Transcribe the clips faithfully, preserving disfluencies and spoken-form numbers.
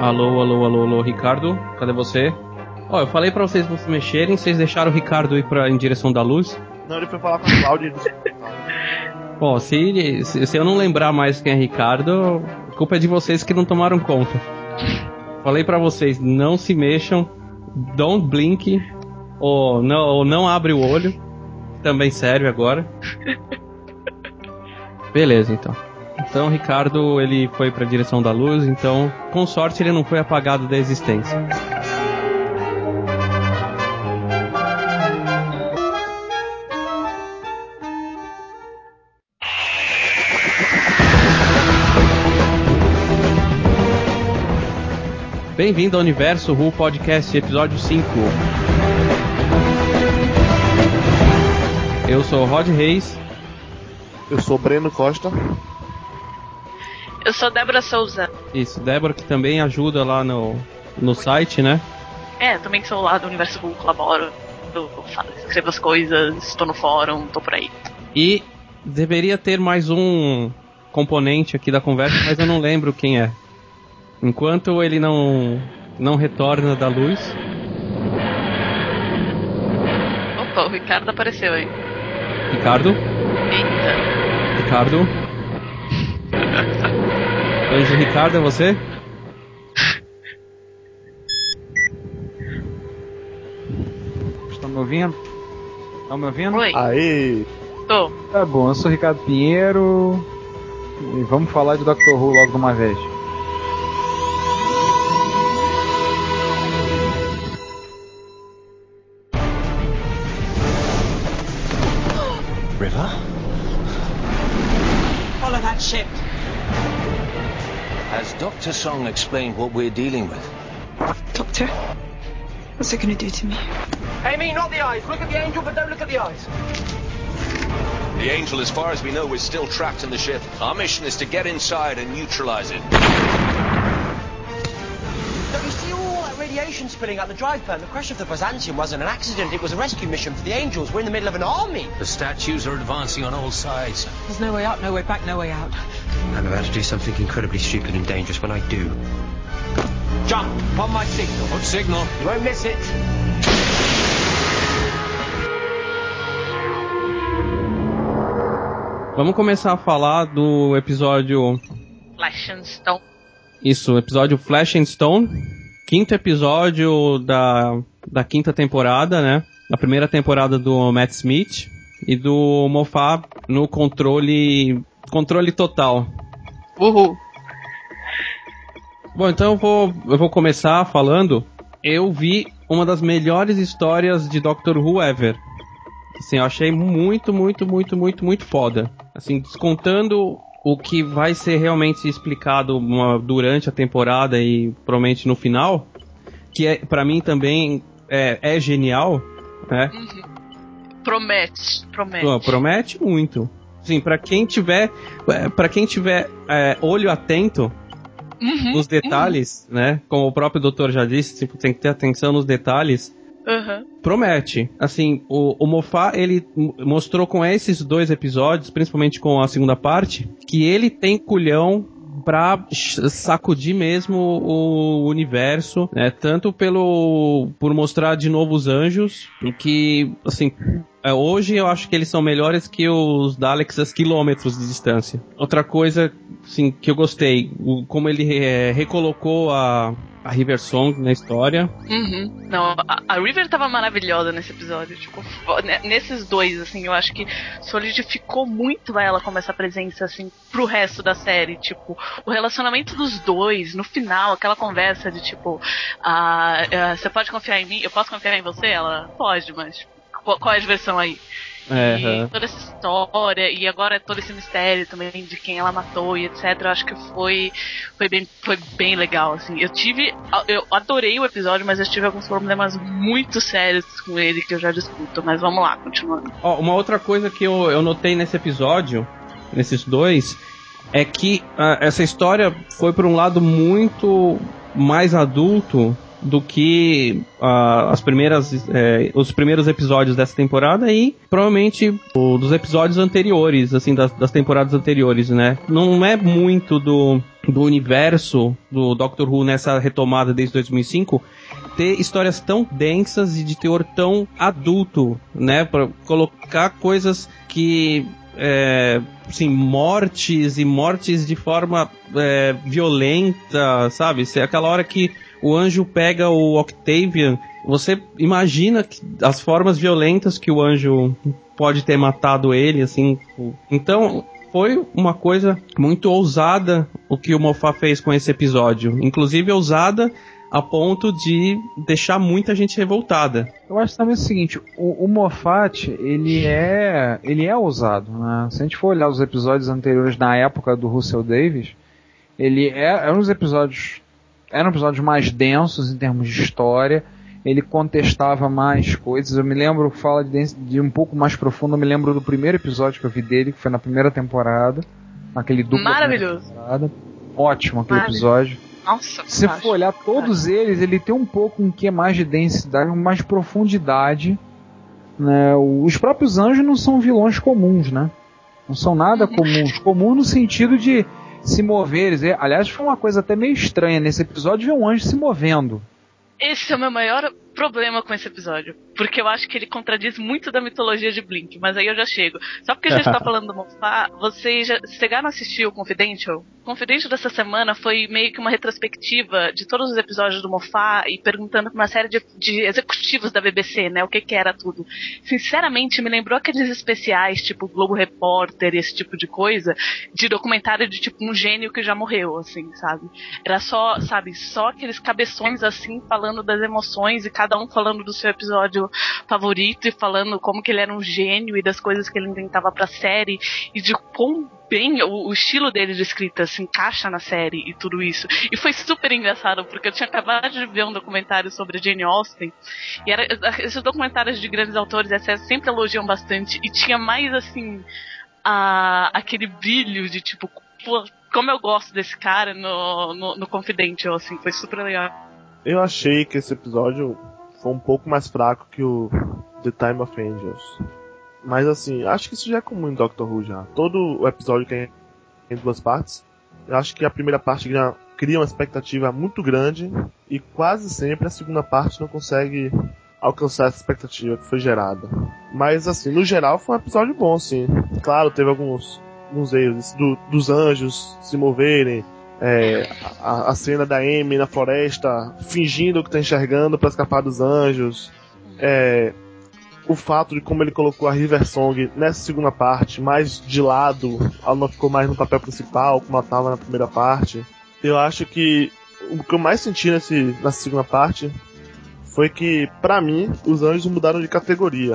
Alô, alô, alô, alô, Ricardo, cadê você? Ó, eu falei pra vocês não se mexerem, vocês deixaram o Ricardo ir pra, em direção da luz? Não, ele foi falar com a Cláudia. Bom, se, se, se eu não lembrar mais quem é Ricardo, a culpa é de vocês que não tomaram conta. Falei pra vocês, não se mexam, don't blink, ou não, ou não abre o olho, também serve agora. Beleza, então. Então, Ricardo, ele foi pra direção da luz, então, com sorte, ele não foi apagado da existência. Bem-vindo ao Universo Who Podcast, episódio cinco. Eu sou o Rod Reis. Eu sou o Breno Costa. Eu sou Débora Souza. Isso, Débora, que também ajuda lá no, no site, né? É, também sou lá do Universo Who, colaboro, do, escrevo as coisas, estou no fórum, estou por aí. E deveria ter mais um componente aqui da conversa, mas eu não lembro quem é. Enquanto ele não, não retorna da luz... Opa, o Ricardo apareceu aí. Ricardo? Eita. Ricardo? Anjo Ricardo, é você? Estão me ouvindo? Estão me ouvindo? Oi. Aê! Tô. Tá bom, eu sou o Ricardo Pinheiro e vamos falar de Doctor Who logo de uma vez. River? Follow that ship. Has Doctor Song explained what we're dealing with? Doctor, what's it gonna do to me? Amy, not the eyes. Look at the angel, but don't look at the eyes. The Angel, as far as we know, is still trapped in the ship. Our mission is to get inside and neutralize it. Don't you see all that radiation spilling out the drive burn? The crash of the Byzantium wasn't an accident. It was a rescue mission for the Angels. We're in the middle of an army. The statues are advancing on all sides. There's no way up, no way back, no way out. I'm about to do something incredibly stupid and dangerous. When I do... Jump on my signal. What signal? You won't miss it. Vamos começar a falar do episódio... Flash and Stone. Isso, episódio Flash and Stone. Quinto episódio da, da quinta temporada, né? Da primeira temporada do Matt Smith. E do Moffat no controle... Controle total. Uhul. Bom, então eu vou, eu vou começar falando. Eu vi uma das melhores histórias de Doctor Who ever. Assim, eu achei muito, muito, muito, muito, muito foda. Assim, descontando o que vai ser realmente explicado uma, durante a temporada e provavelmente no final, que é, pra mim também é, é genial, né? Uhum. Promete, promete. Pô, promete muito. Sim, pra quem tiver, pra quem tiver é, olho atento Uhum, nos detalhes, uhum. né? Como o próprio doutor já disse, tipo, tem que ter atenção nos detalhes. Uhum. Promete. Assim, o, o Moffat, ele mostrou com esses dois episódios, principalmente com a segunda parte, que ele tem culhão pra sacudir mesmo o universo, né? Tanto pelo por mostrar de novo os anjos, que, assim, hoje eu acho que eles são melhores que os Daleks a quilômetros de distância. Outra coisa, assim, que eu gostei, o, como ele é, recolocou a a River Song na história. Uhum. Não, a, a River tava maravilhosa nesse episódio. Tipo, nesses dois, assim, eu acho que solidificou muito ela como essa presença, assim, pro resto da série. Tipo, o relacionamento dos dois, no final, aquela conversa de tipo, ah, você pode confiar em mim? Eu posso confiar em você? Ela, pode, mas qual, qual é a diversão aí? É, e é. Toda essa história, e agora todo esse mistério também de quem ela matou e etcétera. Eu acho que foi, foi, bem, foi bem legal, assim. Eu tive, eu adorei o episódio, mas eu tive alguns problemas muito sérios com ele que eu já discuto. Mas vamos lá, continuando. Ó, uma outra coisa que eu, eu notei nesse episódio, nesses dois, é que uh, essa história foi por um lado muito mais adulto do que uh, as primeiras, é, os primeiros episódios dessa temporada e provavelmente o, dos episódios anteriores, assim, das, das temporadas anteriores, né? Não é muito do, do universo do Doctor Who nessa retomada desde dois mil e cinco ter histórias tão densas e de teor tão adulto, né? Pra colocar coisas que... É, assim, mortes e mortes de forma é, violenta, sabe? Se aquela hora que o anjo pega o Octavian, você imagina que as formas violentas que o anjo pode ter matado ele, assim. Então, foi uma coisa muito ousada o que o Moffat fez com esse episódio. Inclusive ousada a ponto de deixar muita gente revoltada. Eu acho também o seguinte, o, o Moffat, ele é ele é ousado, né? Se a gente for olhar os episódios anteriores na época do Russell Davies, ele é, eram os episódios eram episódios mais densos em termos de história, ele contestava mais coisas. Eu me lembro, fala de, de um pouco mais profundo, eu me lembro do primeiro episódio que eu vi dele, que foi na primeira temporada, aquele duplo. Maravilhoso. Temporada. Ótimo aquele episódio. Nossa, se for olhar todos eles, ele tem um pouco um que mais de densidade, mais de profundidade, né? Os próprios anjos não são vilões comuns, né? Não são nada comuns. Comum no sentido de se mover. Aliás, foi uma coisa até meio estranha nesse episódio ver um anjo se movendo. Esse é o meu maior problema com esse episódio, porque eu acho que ele contradiz muito da mitologia de Blink, mas aí eu já chego. Só porque a gente tá falando do Moffat, vocês já chegaram a assistir o Confidential? O Confidential dessa semana foi meio que uma retrospectiva de todos os episódios do Moffat e perguntando pra uma série de, de executivos da B B C, né, o que que era tudo. Sinceramente, me lembrou aqueles especiais, tipo Globo Repórter, esse tipo de coisa, de documentário de tipo um gênio que já morreu, assim, sabe? Era só, sabe, só aqueles cabeções assim, falando das emoções e cada um falando do seu episódio favorito e falando como que ele era um gênio e das coisas que ele inventava pra série e de quão bem o, o estilo dele de escrita se encaixa na série e tudo isso. E foi super engraçado, porque eu tinha acabado de ver um documentário sobre Jane Austen e era, esses documentários de grandes autores essa sempre elogiam bastante e tinha mais assim a, aquele brilho de tipo, pô, como eu gosto desse cara no, no, no Confidential, assim, foi super legal. Eu achei que esse episódio foi um pouco mais fraco que o The Time of Angels. Mas assim, acho que isso já é comum em Doctor Who já. Todo o episódio tem em duas partes. Eu acho que a primeira parte cria uma expectativa muito grande e quase sempre a segunda parte não consegue alcançar essa expectativa que foi gerada. Mas assim, no geral foi um episódio bom, sim. Claro, teve alguns, alguns erros do, dos anjos se moverem. É, a, a cena da Amy na floresta fingindo que tá enxergando para escapar dos anjos, é, o fato de como ele colocou a River Song nessa segunda parte mais de lado, ela não ficou mais no papel principal como ela estava na primeira parte. Eu acho que o que eu mais senti nesse, nessa segunda parte foi que, pra mim, os anjos mudaram de categoria.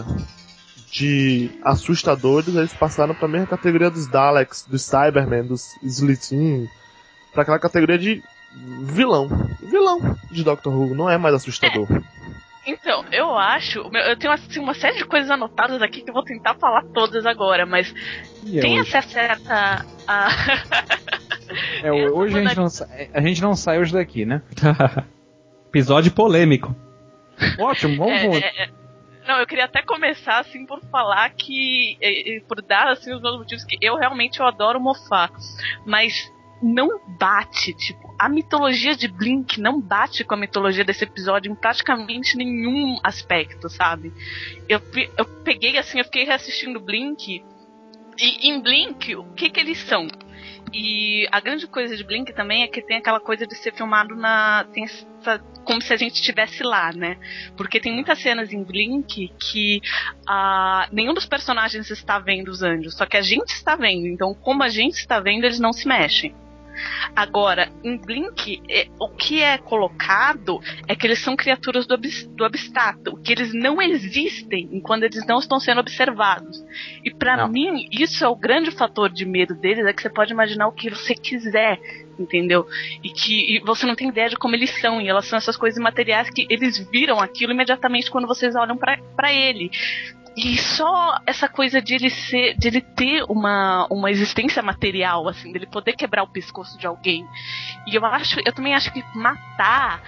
De assustadores, eles passaram pra mesma categoria dos Daleks, dos Cybermen, dos Slitheen, pra aquela categoria de vilão. Vilão de Doctor Who, não é mais assustador. Então, eu acho... Eu tenho assim, uma série de coisas anotadas aqui que eu vou tentar falar todas agora, mas... E tem hoje? essa certa... A... É, hoje a gente, não, a gente não sai hoje daqui, né? Episódio polêmico. Ótimo, vamos... É, é, é... Não, eu queria até começar, assim, por falar que... Por dar, assim, os meus motivos que eu realmente eu adoro Moffat. Mas... não bate, tipo, a mitologia de Blink não bate com a mitologia desse episódio em praticamente nenhum aspecto, sabe? Eu, eu peguei assim, eu fiquei reassistindo Blink, e em Blink, o que que eles são? E a grande coisa de Blink também é que tem aquela coisa de ser filmado na... Tem essa, como se a gente estivesse lá, né? Porque tem muitas cenas em Blink que uh, nenhum dos personagens está vendo os anjos, só que a gente está vendo. Então, como a gente está vendo, eles não se mexem. Agora, em Blink, é, o que é colocado é que eles são criaturas do, ab, do abstrato, que eles não existem enquanto eles não estão sendo observados. E pra mim, isso é o grande fator de medo deles, é que você pode imaginar o que você quiser, entendeu? E que e você não tem ideia de como eles são, e elas são essas coisas imateriais que eles viram aquilo imediatamente quando vocês olham pra, pra ele. E só essa coisa de ele ser, de ele ter uma, uma existência material, assim, dele poder quebrar o pescoço de alguém. E eu acho, eu também acho que matar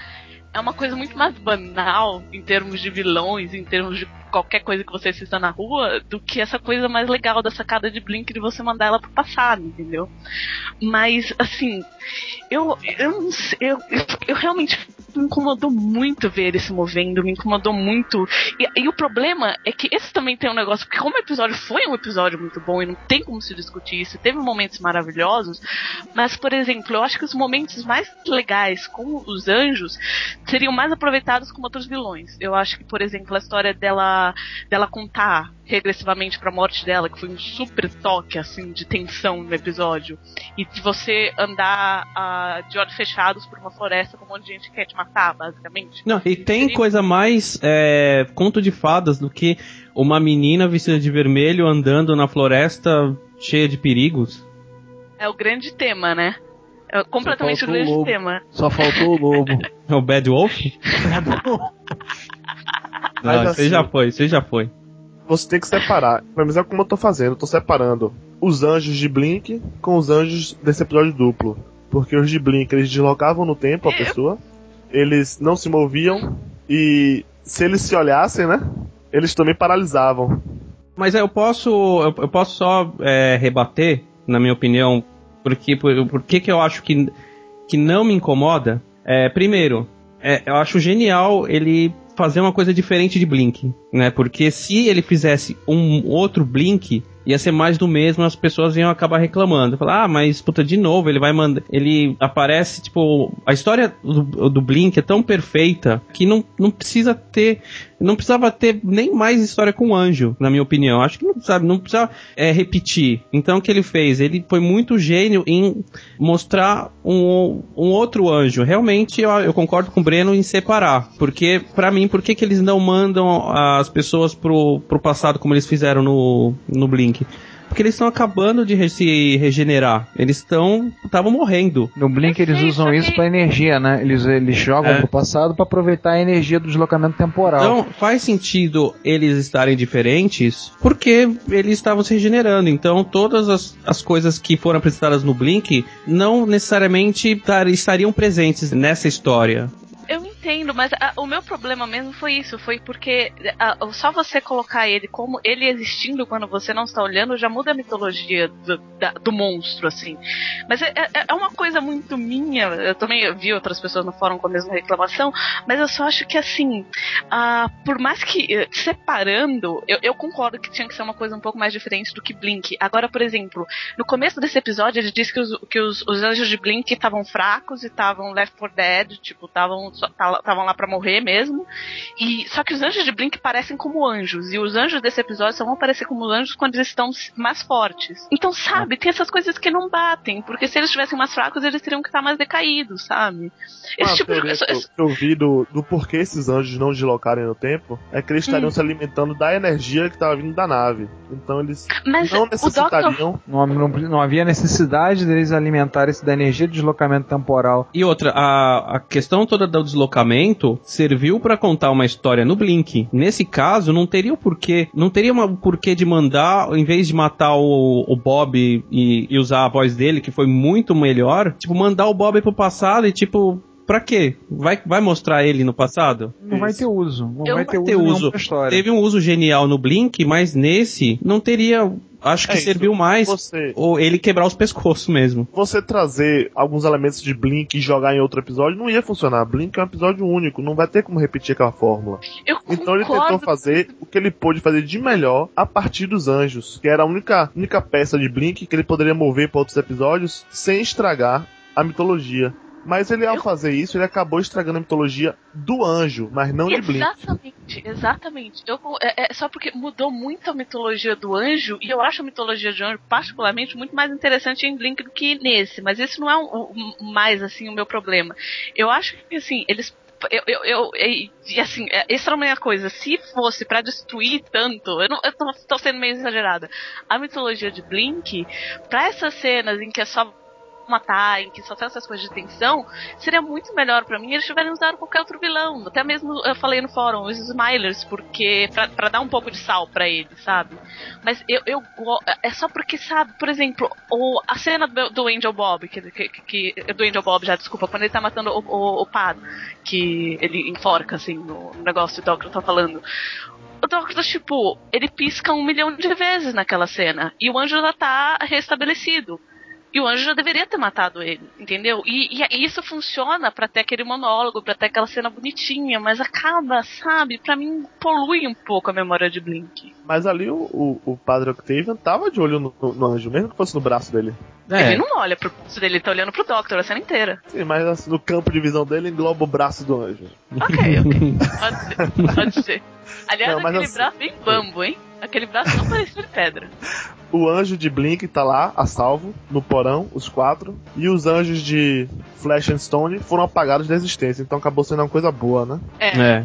é uma coisa muito mais banal em termos de vilões, em termos de qualquer coisa que você assista na rua, do que essa coisa mais legal da sacada de Blink de você mandar ela pro passado, entendeu? Mas, assim, eu, eu não sei, eu, eu, eu realmente me incomodou muito ver ele se movendo, me incomodou muito. E, e o problema é que esse também tem um negócio, porque como o episódio foi um episódio muito bom e não tem como se discutir isso, teve momentos maravilhosos, mas, por exemplo, eu acho que os momentos mais legais com os anjos seriam mais aproveitados com outros vilões. Eu acho que, por exemplo, a história dela, dela contar regressivamente pra morte dela, que foi um super toque, assim, de tensão no episódio, e de você andar uh, de olhos fechados por uma floresta com um monte de gente que quer te matar, basicamente. Não, e tem coisa mais é, conto de fadas do que uma menina vestida de vermelho andando na floresta cheia de perigos. É o grande tema, né? É completamente o grande o tema. Só faltou o lobo. É o Bad Wolf? Não, Mas você assim, já foi, você já foi. Você tem que separar. Mas é como eu tô fazendo. Eu tô separando os anjos de Blink com os anjos desse episódio duplo. Porque os de Blink, eles deslocavam no tempo a pessoa. Eles não se moviam. E se eles se olhassem, né? Eles também paralisavam. Mas eu posso, eu, eu posso só é, rebater, na minha opinião, porque por, por que que eu acho que, que não me incomoda. É, primeiro, é, eu acho genial ele fazer uma coisa diferente de Blink, né? Porque se ele fizesse um outro Blink, ia ser mais do mesmo, as pessoas iam acabar reclamando. Falar, ah, mas puta, de novo, ele vai mandar. Ele aparece, tipo. A história do, do Blink é tão perfeita que não, não precisa ter. Não precisava ter nem mais história com o anjo, na minha opinião. Acho que não, sabe, não precisava é, repetir. Então o que ele fez? Ele foi muito gênio em mostrar um, um outro anjo. Realmente eu, eu concordo com o Breno em separar. Porque, pra mim, por que, que eles não mandam as pessoas pro, pro passado como eles fizeram no, no Blink? Porque eles estão acabando de re- se regenerar. Eles estão estavam morrendo. No Blink eles usam isso pra energia, né? Eles, eles jogam É. pro passado pra aproveitar a energia do deslocamento temporal. Então faz sentido eles estarem diferentes porque eles estavam se regenerando. Então todas as, as coisas que foram apresentadas no Blink não necessariamente tar, estariam presentes nessa história. Eu entendo, mas a, o meu problema mesmo foi isso, foi porque a, só você colocar ele como ele existindo quando você não está olhando já muda a mitologia do, da, do monstro, assim. Mas é, é, é uma coisa muito minha, eu também vi outras pessoas no fórum com a mesma reclamação, mas eu só acho que assim, uh, por mais que separando, eu, eu concordo que tinha que ser uma coisa um pouco mais diferente do que Blink. Agora, por exemplo, no começo desse episódio ele disse que os, que os, os anjos de Blink estavam fracos e estavam left for dead, tipo, estavam estavam lá pra morrer mesmo. E só que os anjos de Blink parecem como anjos, e os anjos desse episódio só vão aparecer como anjos quando eles estão mais fortes. Então, sabe, tem essas coisas que não batem, porque se eles estivessem mais fracos, eles teriam que estar mais decaídos, sabe? Esse Uma tipo de teoria coisa. que eu, que eu vi do, do porquê esses anjos não deslocarem no tempo é que eles estariam Hum. se alimentando da energia que estava vindo da nave. Então eles Mas não o necessitariam. Não, não, não havia necessidade deles alimentarem-se da energia de deslocamento temporal. E outra, a, a questão toda do deslocamento serviu pra contar uma história no Blink. Nesse caso, não teria o porquê, não teria um porquê de mandar, em vez de matar o, o Bob e, e usar a voz dele, que foi muito melhor, tipo, mandar o Bob pro passado e tipo, pra quê? Vai, vai mostrar ele no passado? Não vai ter uso. Não Eu vai não ter Ter uso, uso. pra história. Teve um uso genial no Blink, mas nesse não teria. Acho que É isso. serviu mais Você- ou ele quebrar os pescoços mesmo. Você trazer alguns elementos de Blink e jogar em outro episódio não ia funcionar. Blink é um episódio único, não vai ter como repetir aquela fórmula. Eu Então ele tentou concordo. fazer o que ele pôde fazer de melhor a partir dos anjos, que era a única, única peça de Blink que ele poderia mover para outros episódios sem estragar a mitologia. Mas ele, ao Eu- fazer isso, ele acabou estragando a mitologia do anjo, mas não de Blink. Exatamente, exatamente. Eu, é, é só porque mudou muito a mitologia do anjo, e eu acho a mitologia de anjo, particularmente, muito mais interessante em Blink do que nesse. Mas esse não é um, um, mais, assim, o meu problema. Eu acho que, assim, eles... Eu, eu, eu, e, e assim, essa é a minha coisa. Se fosse pra destruir tanto, eu, não, eu tô, tô sendo meio exagerada, a mitologia de Blink, pra essas cenas em que é só matar, em que só tem essas coisas de tensão, seria muito melhor pra mim eles tiverem usado qualquer outro vilão. Até mesmo eu falei no fórum, os Smilers, porque pra, pra dar um pouco de sal pra eles, sabe? Mas eu, eu é só porque, sabe, por exemplo, o, a cena do, do Angel Bob, que, que, que, do Angel Bob já, desculpa, quando ele tá matando o, o, o padre, que ele enforca, assim, no negócio que o Doctor tá falando. O Doctor, tipo, ele pisca um milhão de vezes naquela cena. E o anjo já tá restabelecido. E o anjo já deveria ter matado ele, entendeu? E, e isso funciona pra ter aquele monólogo, pra ter aquela cena bonitinha, mas acaba, sabe? Pra mim, polui um pouco a memória de Blink. Mas ali o, o, o Padre Octavian tava de olho no, no, no anjo, mesmo que fosse no braço dele. É. Ele não olha pro braço dele, ele tá olhando pro Doctor a cena inteira. Sim, mas assim, no campo de visão dele engloba o braço do anjo. Ok, ok. Pode ser, pode ser. Aliás, não, aquele assim, braço bem bambo, hein? Aquele braço não parecia de pedra. O anjo de Blink tá lá, a salvo, no porão, os quatro. E os anjos de Flash and Stone foram apagados da existência. Então acabou sendo uma coisa boa, né? É. É.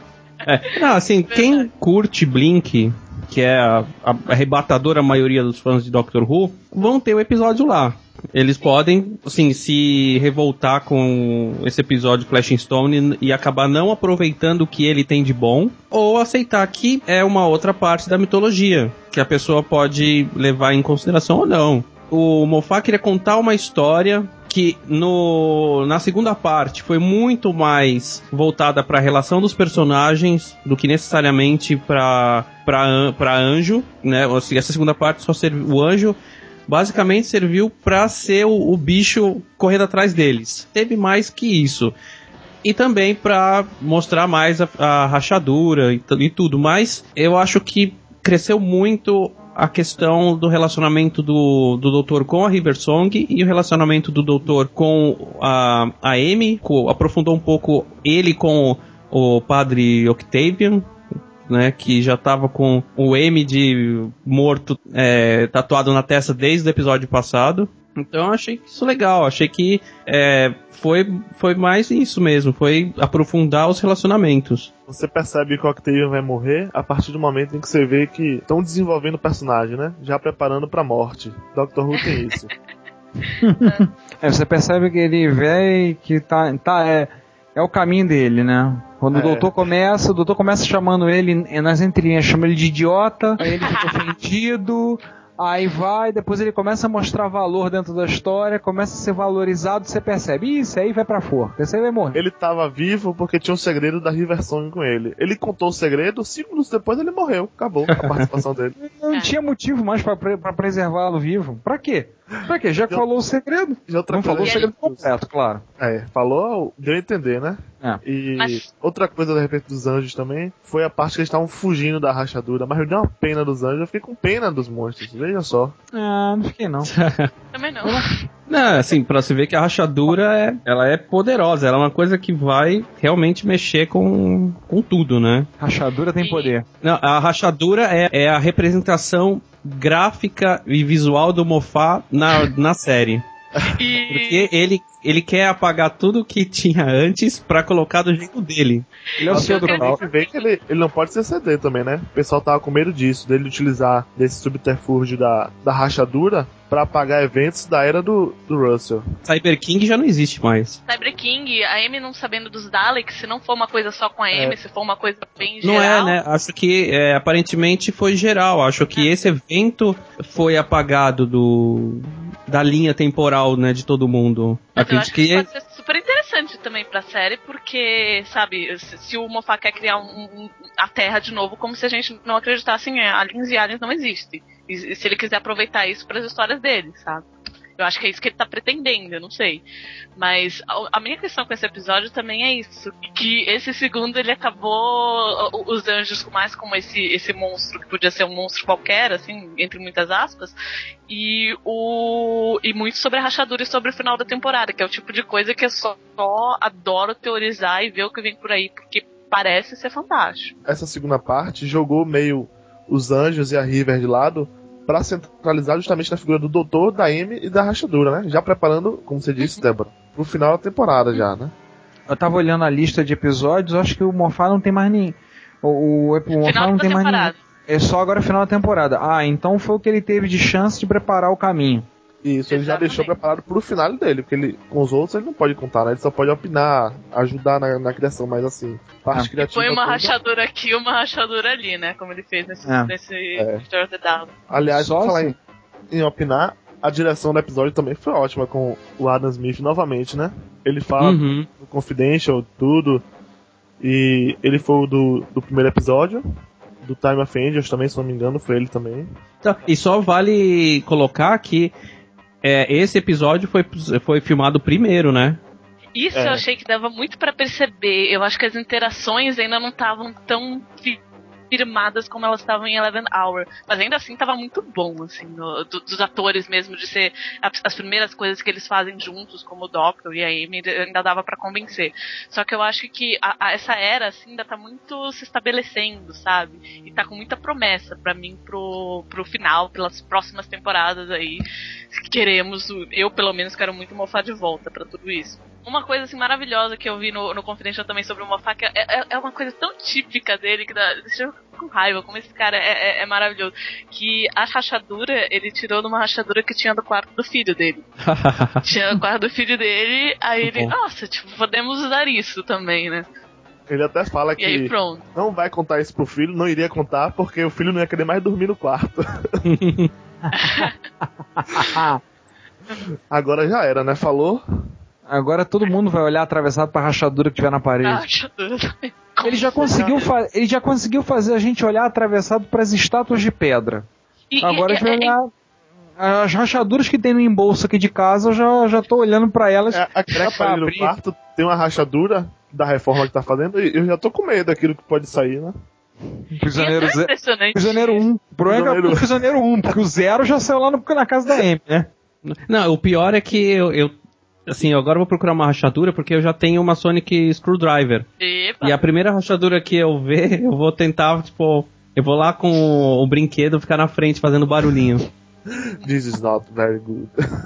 é. Não, assim, quem curte Blink, que é a, a arrebatadora maioria dos fãs de Doctor Who, vão ter o episódio lá. Eles podem, assim, se revoltar com esse episódio Flash and Stone e acabar não aproveitando o que ele tem de bom, ou aceitar que é uma outra parte da mitologia, que a pessoa pode levar em consideração ou não. O Moffat queria contar uma história que no, na segunda parte foi muito mais voltada para a relação dos personagens do que necessariamente para para anjo, né? Assim, essa segunda parte só serviu o anjo. Basicamente serviu pra ser o, o bicho correndo atrás deles. Teve mais que isso. E também pra mostrar mais a, a rachadura e, e tudo. Mas eu acho que cresceu muito a questão do relacionamento do, do doutor com a River Song e o relacionamento do doutor com a, a Amy. Com, aprofundou um pouco ele com o padre Octavian, né, que já tava com o M de morto é, tatuado na testa desde o episódio passado. Então eu achei isso legal, achei que é, foi, foi mais isso mesmo, foi aprofundar os relacionamentos. Você percebe que o Octavian vai morrer a partir do momento em que você vê que estão desenvolvendo o personagem, né? Já preparando pra morte. Doctor Who tem isso. É, você percebe que ele vê que tá, tá é, é o caminho dele, né? Quando é. o doutor começa, o doutor começa chamando ele nas entrelinhas, chama ele de idiota, aí ele fica ofendido, aí vai, depois ele começa a mostrar valor dentro da história, começa a ser valorizado, você percebe, isso aí vai pra forca, esse aí vai morrer. Ele tava vivo porque tinha um segredo da River Song com ele. Ele contou o segredo, cinco minutos depois ele morreu, acabou a participação dele. Não tinha motivo mais pra, pre- pra preservá-lo vivo. Pra quê? Pra quê? Já que falou o segredo. Não falou o segredo completo, claro. É, falou, deu a entender, né? É. E Mas... outra coisa, de repente, dos anjos também, foi a parte que eles estavam fugindo da rachadura. Mas me deu uma pena dos anjos, eu fiquei com pena dos monstros, veja só. Ah, não fiquei não. Também não. Não, assim, pra se ver que a rachadura é, ela é poderosa, ela é uma coisa que vai realmente mexer com, com tudo, né? Rachadura tem poder. Não, a rachadura é, é a representação gráfica e visual do Moffat na, na série. E... Porque ele, ele quer apagar tudo que tinha antes pra colocar do jeito dele. Ele é o seu do Tem que ver que ele, ele não pode ser C D também, né? O pessoal tava com medo disso, dele utilizar desse subterfúgio da, da rachadura pra apagar eventos da era do, do Russell. Cyber King já não existe mais. Cyber King, a Amy não sabendo dos Daleks, se não for uma coisa só com a Amy, é. se for uma coisa bem não geral... Não é, né? Acho que é, aparentemente foi geral. Acho que é. esse evento foi apagado do... da linha temporal, né, de todo mundo. Mas eu acho que que pode ser super interessante também pra série, porque, sabe, se, se o Moffat quer criar um, um, a Terra de novo, como se a gente não acreditasse em aliens, e aliens não existem. E, e se ele quiser aproveitar isso pras histórias dele, sabe? Eu acho que é isso que ele tá pretendendo, eu não sei. Mas a, a minha questão com esse episódio também é isso. Que esse segundo ele acabou os anjos mais como esse, esse monstro, que podia ser um monstro qualquer, assim, entre muitas aspas. E, o, e muito sobre a rachadura e sobre o final da temporada, que é o tipo de coisa que eu só, só adoro teorizar e ver o que vem por aí, porque parece ser fantástico. Essa segunda parte jogou meio os anjos e a River de lado pra centralizar justamente na figura do doutor, da Amy e da rachadura, né? Já preparando, como você disse, Débora, pro final da temporada já, né? Eu tava olhando a lista de episódios, acho que o Moffat não tem mais nem... O, o, o Moffat não tem mais nem... É só agora o final da temporada. Ah, então foi o que ele teve de chance de preparar o caminho. Isso, ele já deixou preparado pro final dele, porque ele, com os outros ele não pode contar, né? Ele só pode opinar, ajudar na, na criação, mas assim, parte é. criativa. Foi uma toda... rachadura aqui, uma rachadura ali, né? Como ele fez nesse, é. nesse é. Return of the Down. Aliás, só pra falar assim. em, em opinar, a direção do episódio também foi ótima com o Adam Smith novamente, né? Ele fala Uhum. do Confidential, tudo, e ele foi o do, do primeiro episódio. Do Time of Angels também, se não me engano, foi ele também. Então, e só vale colocar que é, esse episódio foi, foi filmado primeiro, né? Isso É. eu achei que dava muito pra perceber. Eu acho que as interações ainda não estavam tão fi- firmadas como elas estavam em Eleven Hour. Mas ainda assim tava muito bom, assim, no, do, dos atores mesmo, de ser as, as primeiras coisas que eles fazem juntos, como o Doctor e a Amy, ainda dava pra convencer. Só que eu acho que a, a, essa era, assim, ainda tá muito se estabelecendo, sabe? E tá com muita promessa pra mim pro, pro final, pelas próximas temporadas aí. Queremos, eu pelo menos quero muito o Moffat de volta pra tudo isso. Uma coisa assim maravilhosa que eu vi no, no Confidential também sobre o Moffat, que é, é, é uma coisa tão típica dele que dá, deixa eu com raiva, como esse cara é, é, é maravilhoso. Que a rachadura, ele tirou numa rachadura que tinha do quarto do filho dele. Tinha o quarto do filho dele, aí ele, nossa, tipo, podemos usar isso também, né? Ele até fala que E aí, pronto. não vai contar isso pro filho, não iria contar, porque o filho não ia querer mais dormir no quarto. Agora já era, né? Falou. Agora todo mundo vai olhar atravessado pra rachadura que tiver na parede. A rachadura também. Ele já, conseguiu fa- ele já conseguiu fazer a gente olhar atravessado pras estátuas de pedra. E, Agora e, a gente vai e, olhar... As rachaduras que tem no embolso aqui de casa, eu já, já tô olhando pra elas. É, aqui na parede do quarto tem uma rachadura da reforma que tá fazendo e eu já tô com medo daquilo que pode sair, né? Prisioneiro, é ze- impressionante. prisioneiro um. O problema é Prisioneiro o prisioneiro um, porque o zero já saiu lá no, na casa da Amy, né? Não, o pior é que eu, eu assim, agora eu vou procurar uma rachadura porque eu já tenho uma Sonic Screwdriver. Epa. E a primeira rachadura que eu ver, eu vou tentar, tipo, eu vou lá com o, o brinquedo ficar na frente fazendo barulhinho. This is not very good.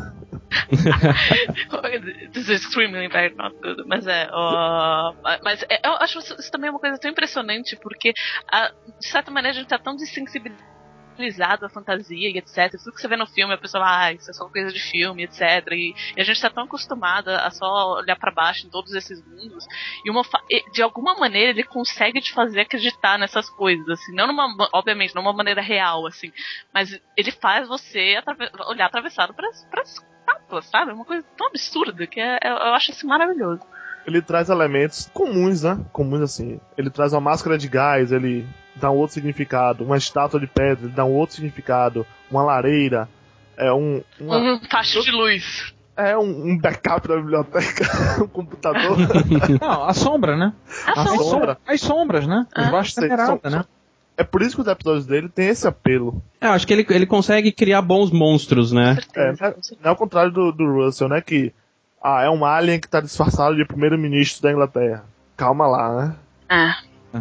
This is extremely very not good. Mas é, ó, mas é, eu acho isso também uma coisa tão impressionante, porque a, de certa maneira a gente tá tão desensibilizado à fantasia e etcétera. Tudo que você vê no filme, a pessoa fala, ah, isso é só coisa de filme, etcétera. E, e a gente tá tão acostumada a só olhar pra baixo em todos esses mundos. E uma, de alguma maneira ele consegue te fazer acreditar nessas coisas, assim, não numa, obviamente, não uma maneira real, assim, mas ele faz você atrave- olhar atravessado pras, pras estátuas, sabe? É uma coisa tão absurda que é, eu acho assim maravilhoso. Ele traz elementos comuns, né? Comuns assim. Ele traz uma máscara de gás, ele dá um outro significado. Uma estátua de pedra, ele dá um outro significado. Uma lareira, é um... Uma... Um tacho de luz. É um, um backup da biblioteca, um computador. Não, a sombra, né? A As, sombra. som- as sombras, né? Os Ah, baixos sei, temperada, são- né? É por isso que os episódios dele tem esse apelo. É, eu acho que ele, ele consegue criar bons monstros, né? É, não é, não é ao contrário do, do Russell, né? Que ah, é um alien que tá disfarçado de primeiro-ministro da Inglaterra. Calma lá, né? Ah.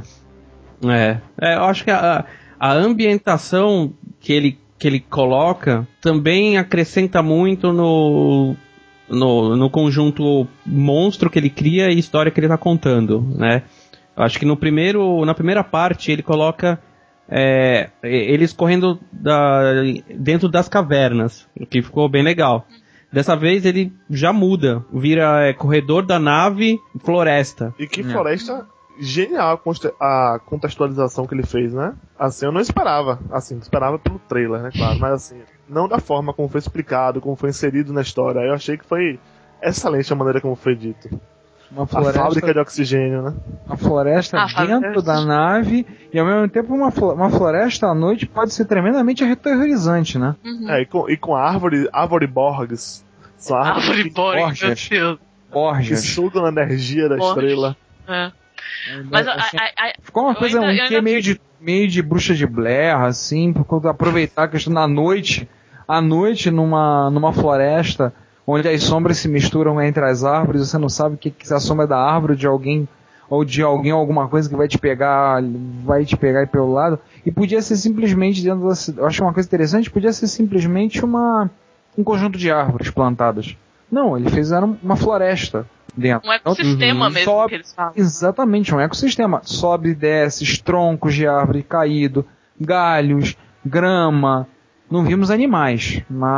É, é, eu acho que a, a ambientação que ele, que ele coloca também acrescenta muito no, no, no conjunto monstro que ele cria e história que ele tá contando, né? Eu acho que no primeiro, na primeira parte ele coloca é, eles correndo da, dentro das cavernas, o que ficou bem legal. Dessa vez ele já muda, vira é, corredor da nave, floresta. E que Não. floresta genial a conte- a contextualização que ele fez, né? Assim, eu não esperava. Assim, esperava pelo trailer, né? Claro, mas assim, não da forma como foi explicado, como foi inserido na história. Eu achei que foi excelente a maneira como foi dito. Uma A floresta, fábrica de oxigênio, né? uma floresta Ah, fábrica dentro de- da nave e ao mesmo tempo uma, flo- uma floresta à noite pode ser tremendamente aterrorizante, né? Uhum. É, e com, e com árvore, árvore borgs. São árvores Árvore que, Borg, meu Borges. Deus. que Borges. sugam a energia da Borges. estrela. É. Mas a, Assim, a, a, ficou uma eu coisa ainda- um eu que ainda meio de, meio de bruxa de Blair, assim, por conta de aproveitar a questão da noite, à noite numa, numa floresta, onde as sombras se misturam entre as árvores, você não sabe o que, que é a sombra da árvore de alguém, ou de alguém, alguma coisa que vai te pegar, vai te pegar aí pelo lado, e podia ser simplesmente dentro da cidade, eu acho uma coisa interessante, podia ser simplesmente uma, um conjunto de árvores plantadas. Não, eles fizeram uma floresta dentro. um ecossistema Uhum. mesmo Sobe- que eles falam. Exatamente, um ecossistema. Sobe e desce, troncos de árvore caído, galhos, grama, Não vimos animais,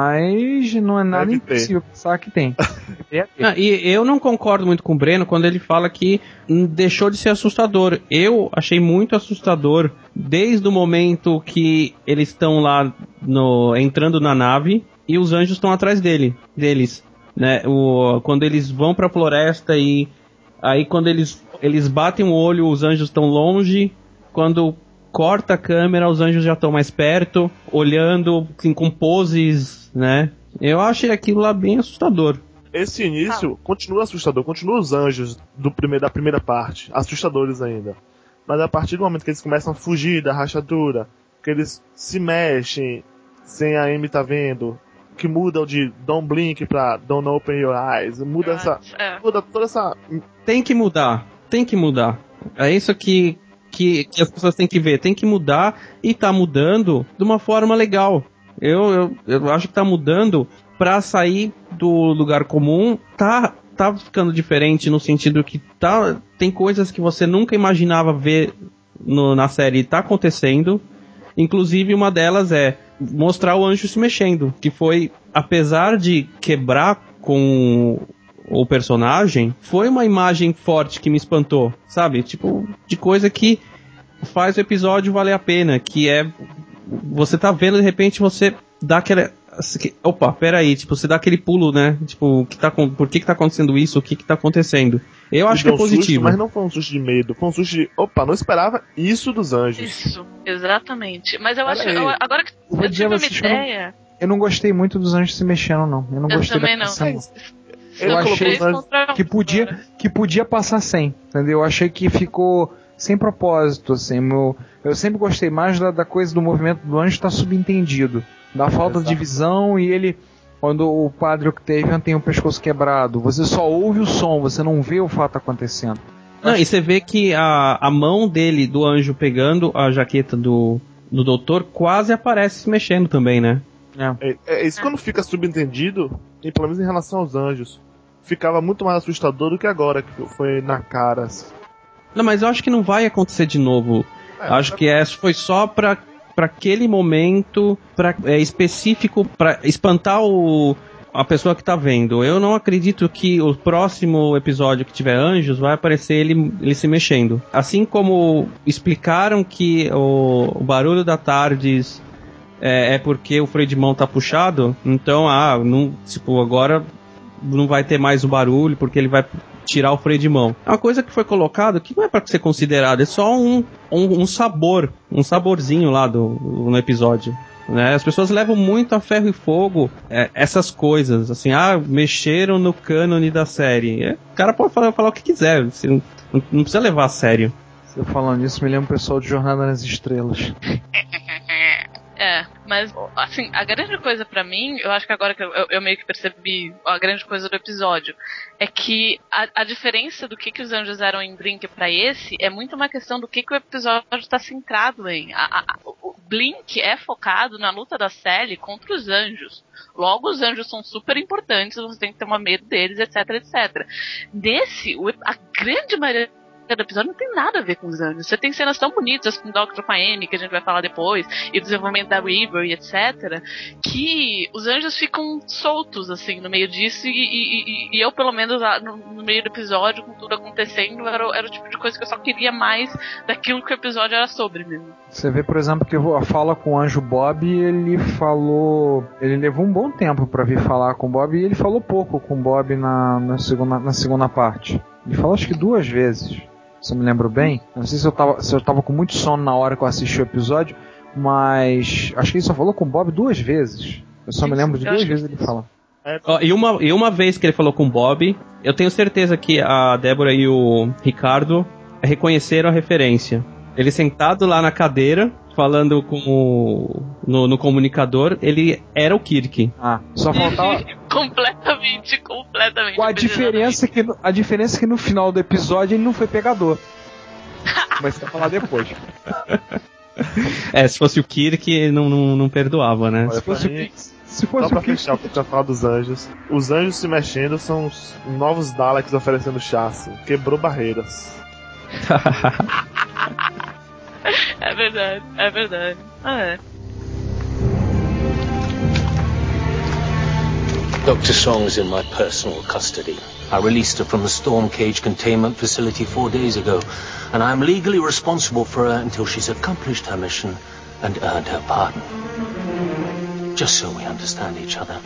mas não é nada Deve impossível pensar que tem. Ah, e eu não concordo muito com o Breno quando ele fala que hum, deixou de ser assustador. Eu achei muito assustador desde o momento que eles estão lá no, entrando na nave e os anjos estão atrás dele, deles. Né? O, quando eles vão pra floresta e aí quando eles, eles batem o olho, os anjos estão longe. Quando corta a câmera, os anjos já estão mais perto, olhando assim, com poses, né? Eu achei aquilo lá bem assustador. Esse início continua assustador, continua os anjos do primeiro, da primeira parte, assustadores ainda. Mas a partir do momento que eles começam a fugir da rachadura, que eles se mexem sem a Amy tá vendo, que muda o de Don't Blink pra Don't Open Your Eyes, muda essa, muda toda essa... Tem que mudar, tem que mudar. É isso que, que, que as pessoas têm que ver, tem que mudar e tá mudando de uma forma legal. Eu, eu, eu acho que tá mudando pra sair do lugar comum, tá, tá ficando diferente no sentido que tá, tem coisas que você nunca imaginava ver no, na série tá acontecendo. Inclusive uma delas é mostrar o anjo se mexendo, que foi, apesar de quebrar com o personagem, foi uma imagem forte que me espantou, sabe? Tipo, de coisa que faz o episódio valer a pena, que é, você tá vendo, de repente você dá aquela... Opa, peraí, tipo, você dá aquele pulo, né? Tipo, que tá, por que que tá acontecendo isso? O que que tá acontecendo? Eu acho que é um positivo. Susto, mas não foi um susto de medo, foi um susto de, opa, não esperava isso dos anjos. Isso, exatamente. Mas eu Pera acho, aí. eu, agora que eu, eu tive uma ideia... Eu não, eu não gostei muito dos anjos se mexendo, não. Eu não eu gostei também da não. cena. Eu, eu achei que podia, que podia passar sem, entendeu? Eu achei que ficou sem propósito, assim. Meu, eu sempre gostei mais da, da coisa do movimento do anjo estar subentendido. Da falta Exato. de visão e ele... Quando o padre Octavian tem o pescoço quebrado, você só ouve o som, você não vê o fato acontecendo. Não, e você vê que a, a mão dele, do anjo, pegando a jaqueta do, do doutor, quase aparece se mexendo também, né? É. É, é, isso quando fica subentendido, e pelo menos em relação aos anjos, ficava muito mais assustador do que agora, que foi na cara. Assim. Não, mas eu acho que não vai acontecer de novo. É, acho que essa foi só pra... para aquele momento pra, é, específico para espantar o, a pessoa que tá vendo. Eu não acredito que o próximo episódio que tiver anjos vai aparecer ele, ele se mexendo. Assim como explicaram que o, o barulho da TARDIS é, é porque o freio de mão tá puxado, então ah, não, tipo, agora não vai ter mais o barulho porque ele vai tirar o freio de mão. É uma coisa que foi colocada que não é para ser considerado, é só um, um, um sabor, um saborzinho lá do, no episódio. Né? As pessoas levam muito a ferro e fogo é, essas coisas, assim, ah, mexeram no cânone da série. É, o cara pode falar, falar o que quiser, você não, não precisa levar a sério. Você falando isso me lembra o pessoal de Jornada nas Estrelas. É, mas, assim, a grande coisa pra mim, eu acho que agora que eu, eu meio que percebi a grande coisa do episódio, é que a, a diferença do que, que os anjos eram em Blink pra esse é muito uma questão do que, que o episódio tá centrado em. A, a, o Blink é focado na luta da Sally contra os anjos. Logo, os anjos são super importantes, você tem que ter uma medo deles, etc, etcétera. Nesse, o, a grande maioria do episódio não tem nada a ver com os anjos. Você tem cenas tão bonitas com o Doctor, com a Amy, que a gente vai falar depois, e o desenvolvimento da River e etcétera, que os anjos ficam soltos, assim, no meio disso, e, e, e eu, pelo menos, no, no meio do episódio, com tudo acontecendo, era, era o tipo de coisa que eu só queria mais daquilo que o episódio era sobre mesmo. Você vê, por exemplo, que a fala com o anjo Bob, ele falou... Ele levou um bom tempo pra vir falar com o Bob, e ele falou pouco com o Bob na, na, segunda, na segunda parte. Ele falou acho que duas vezes. Se eu me lembro bem, não sei se eu, tava, se eu tava com muito sono na hora que eu assisti o episódio, mas acho que ele só falou com o Bob duas vezes. Eu só Sim, me lembro de duas vezes que... ele falando. Oh, e, uma, e uma vez que ele falou com o Bob, eu tenho certeza que a Débora e o Ricardo reconheceram a referência. Ele sentado lá na cadeira, falando com o, no, no comunicador, ele era o Kirk. Ah, só faltava... completamente, completamente. A diferença, que no, a diferença é que no final do episódio ele não foi pegador. Mas vai falar depois. É, se fosse o Kirk, não, não, não perdoava, né? Olha, se fosse, mim, se fosse só pra o Kirk... fechar o que eu tinha falado dos anjos, os anjos se mexendo são os novos Daleks oferecendo chassi. Quebrou barreiras. É verdade, é verdade. Ah, é. Doctor Song's in my personal custody. I released her from the Storm Cage containment facility four days ago, and I am legally responsible for her until she's accomplished her mission and earned her pardon. Just so we understand each other.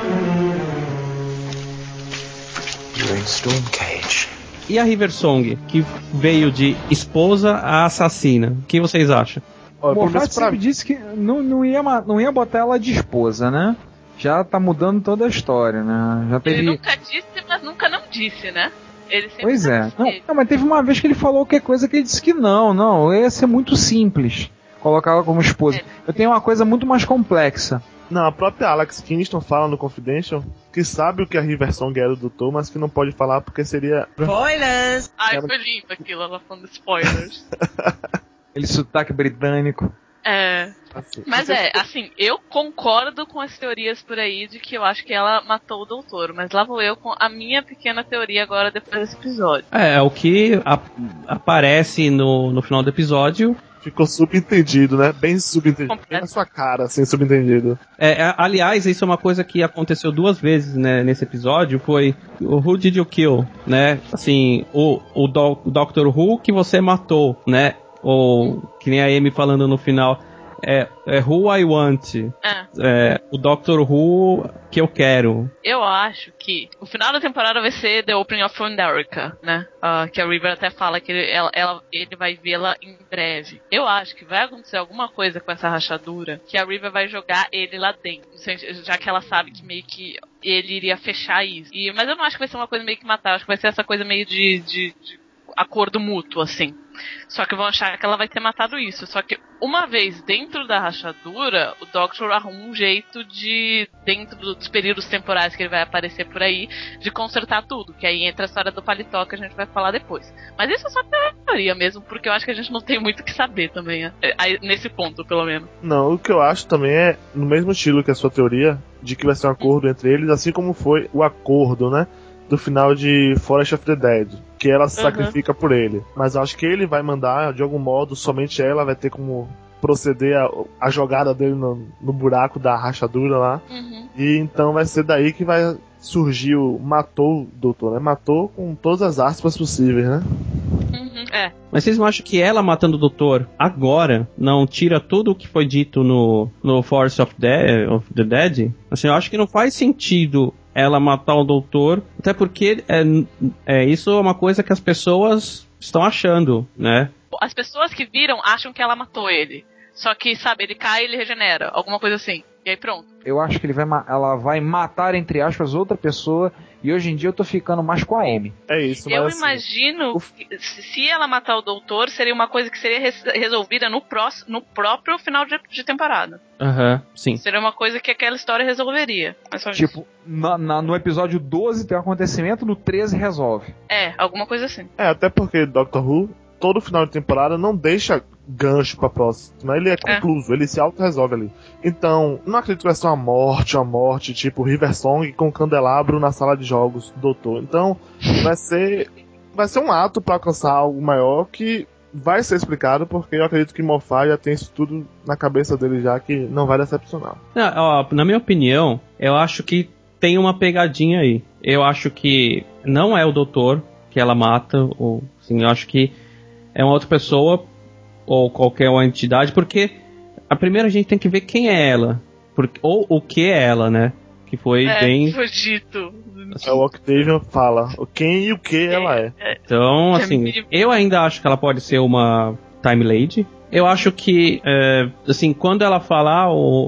You're in Storm Cage. E a River Song, que veio de esposa a assassina, o que vocês acham? O Moffat sempre disse que não, não, ia, não ia botar ela de esposa, né? Já tá mudando toda a história, né? Já teve... Ele nunca disse, mas nunca não disse, né? Ele sempre pois é. Não, não, mas teve uma vez que ele falou qualquer coisa que ele disse que não, não, ia ser muito simples colocar ela como esposa. É. Eu tenho uma coisa muito mais complexa. Não, a própria Alex Kingston fala no Confidential que sabe o que a River Song era do doutor, mas que não pode falar porque seria... Spoilers! Ai, foi lindo aquilo, ela falando spoilers. Aquele sotaque britânico. É, assim, mas é, assim, eu concordo com as teorias por aí de que eu acho que ela matou o doutor, mas lá vou eu com a minha pequena teoria agora depois desse episódio. É, é o que a, aparece no, no final do episódio. Ficou subentendido, né? Bem subentendido. Bem na sua cara, assim, subentendido. É, aliás, isso é uma coisa que aconteceu duas vezes, né, nesse episódio, foi o Who Did You Kill, né? Assim, o, o, do, o Doctor Who que você matou, né? Ou, que nem a Amy falando no final, é, é Who I Want, é. É, o Doctor Who que eu quero. Eu acho que o final da temporada vai ser The Opening of Thunderica, né? Uh, que a River até fala que ele, ela, ela, ele vai vê-la em breve. Eu acho que vai acontecer alguma coisa com essa rachadura, que a River vai jogar ele lá dentro, já que ela sabe que meio que ele iria fechar isso. E, mas eu não acho que vai ser uma coisa meio que matar, eu acho que vai ser essa coisa meio de, de, de acordo mútuo, assim. Só que vão achar que ela vai ter matado isso. Só que uma vez dentro da rachadura, o Doctor arruma um jeito de, dentro dos períodos temporais que ele vai aparecer por aí, de consertar tudo. Que aí entra a história do paletó que a gente vai falar depois. Mas isso é só teoria mesmo, porque eu acho que a gente não tem muito o que saber também, nesse ponto, pelo menos. Não, o que eu acho também é, no mesmo estilo que a sua teoria, de que vai ser um acordo entre eles, assim como foi o acordo, né? Do final de Forest of the Dead, que ela se uhum. sacrifica por ele. Mas eu acho que ele vai mandar, de algum modo, somente ela vai ter como proceder a, a jogada dele no, no buraco da rachadura lá. Uhum. E então vai ser daí que vai surgir o matou o doutor, né? Matou com todas as aspas possíveis, né? Uhum. É. Mas vocês não acham que ela matando o doutor agora não tira tudo o que foi dito no, no Forest of the, of the Dead? Assim, eu acho que não faz sentido ela matar o doutor, até porque é, é, isso é uma coisa que as pessoas estão achando, né? As pessoas que viram acham que ela matou ele. Só que, sabe, ele cai e ele regenera, alguma coisa assim. E aí pronto. Eu acho que ele vai, ela vai matar, entre aspas, outra pessoa. E hoje em dia eu tô ficando mais com a Amy. É isso, eu mas imagino assim, que se ela matar o doutor, seria uma coisa que seria res- resolvida no, pró- no próprio final de, de temporada. Aham, uhum, sim. Seria uma coisa que aquela história resolveria. É só tipo, na, na, no episódio doze tem um acontecimento, no treze resolve. É, alguma coisa assim. É, até porque Doctor Who, todo final de temporada não deixa gancho pra próxima, ele é concluso, é. ele se auto-resolve ali. Então, não acredito que vai ser uma morte, uma morte tipo River Song com candelabro na sala de jogos do doutor. Então, vai ser vai ser um ato pra alcançar algo maior que vai ser explicado, porque eu acredito que Moffat já tem isso tudo na cabeça dele já, que não vai decepcionar. Não, ó, na minha opinião, eu acho que tem uma pegadinha aí. Eu acho que não é o doutor que ela mata, ou assim, eu acho que é uma outra pessoa ou qualquer uma entidade, porque a primeira a gente tem que ver quem é ela, porque, ou o que é ela, né? Que foi é, bem... foi dito. É, o Octavian fala o quem e o que é, ela é. é. Então, assim, eu ainda acho que ela pode ser uma Time Lady. Eu acho que, é, assim, quando ela falar o,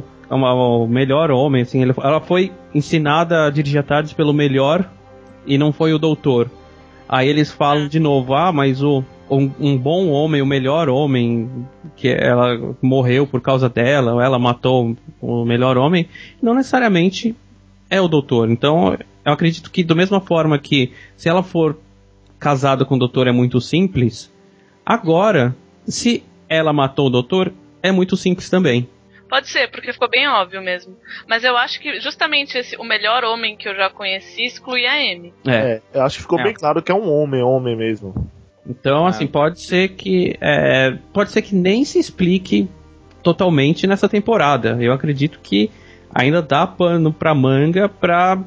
o melhor homem, assim, ela foi ensinada a dirigir a TARDIS pelo melhor e não foi o doutor. Aí eles falam é. de novo, ah, mas o Um, um bom homem, o melhor homem, que ela morreu por causa dela, ou ela matou o melhor homem, não necessariamente é o doutor. Então, eu acredito que, da mesma forma que, se ela for casada com o doutor é muito simples, agora, se ela matou o doutor, é muito simples também. Pode ser, porque ficou bem óbvio mesmo. Mas eu acho que justamente esse, o melhor homem que eu já conheci exclui a Amy. É, é eu acho que ficou é. bem claro que é um homem, homem mesmo. Então, assim, pode ser que é, pode ser que nem se explique totalmente nessa temporada. Eu acredito que ainda dá pano pra manga pra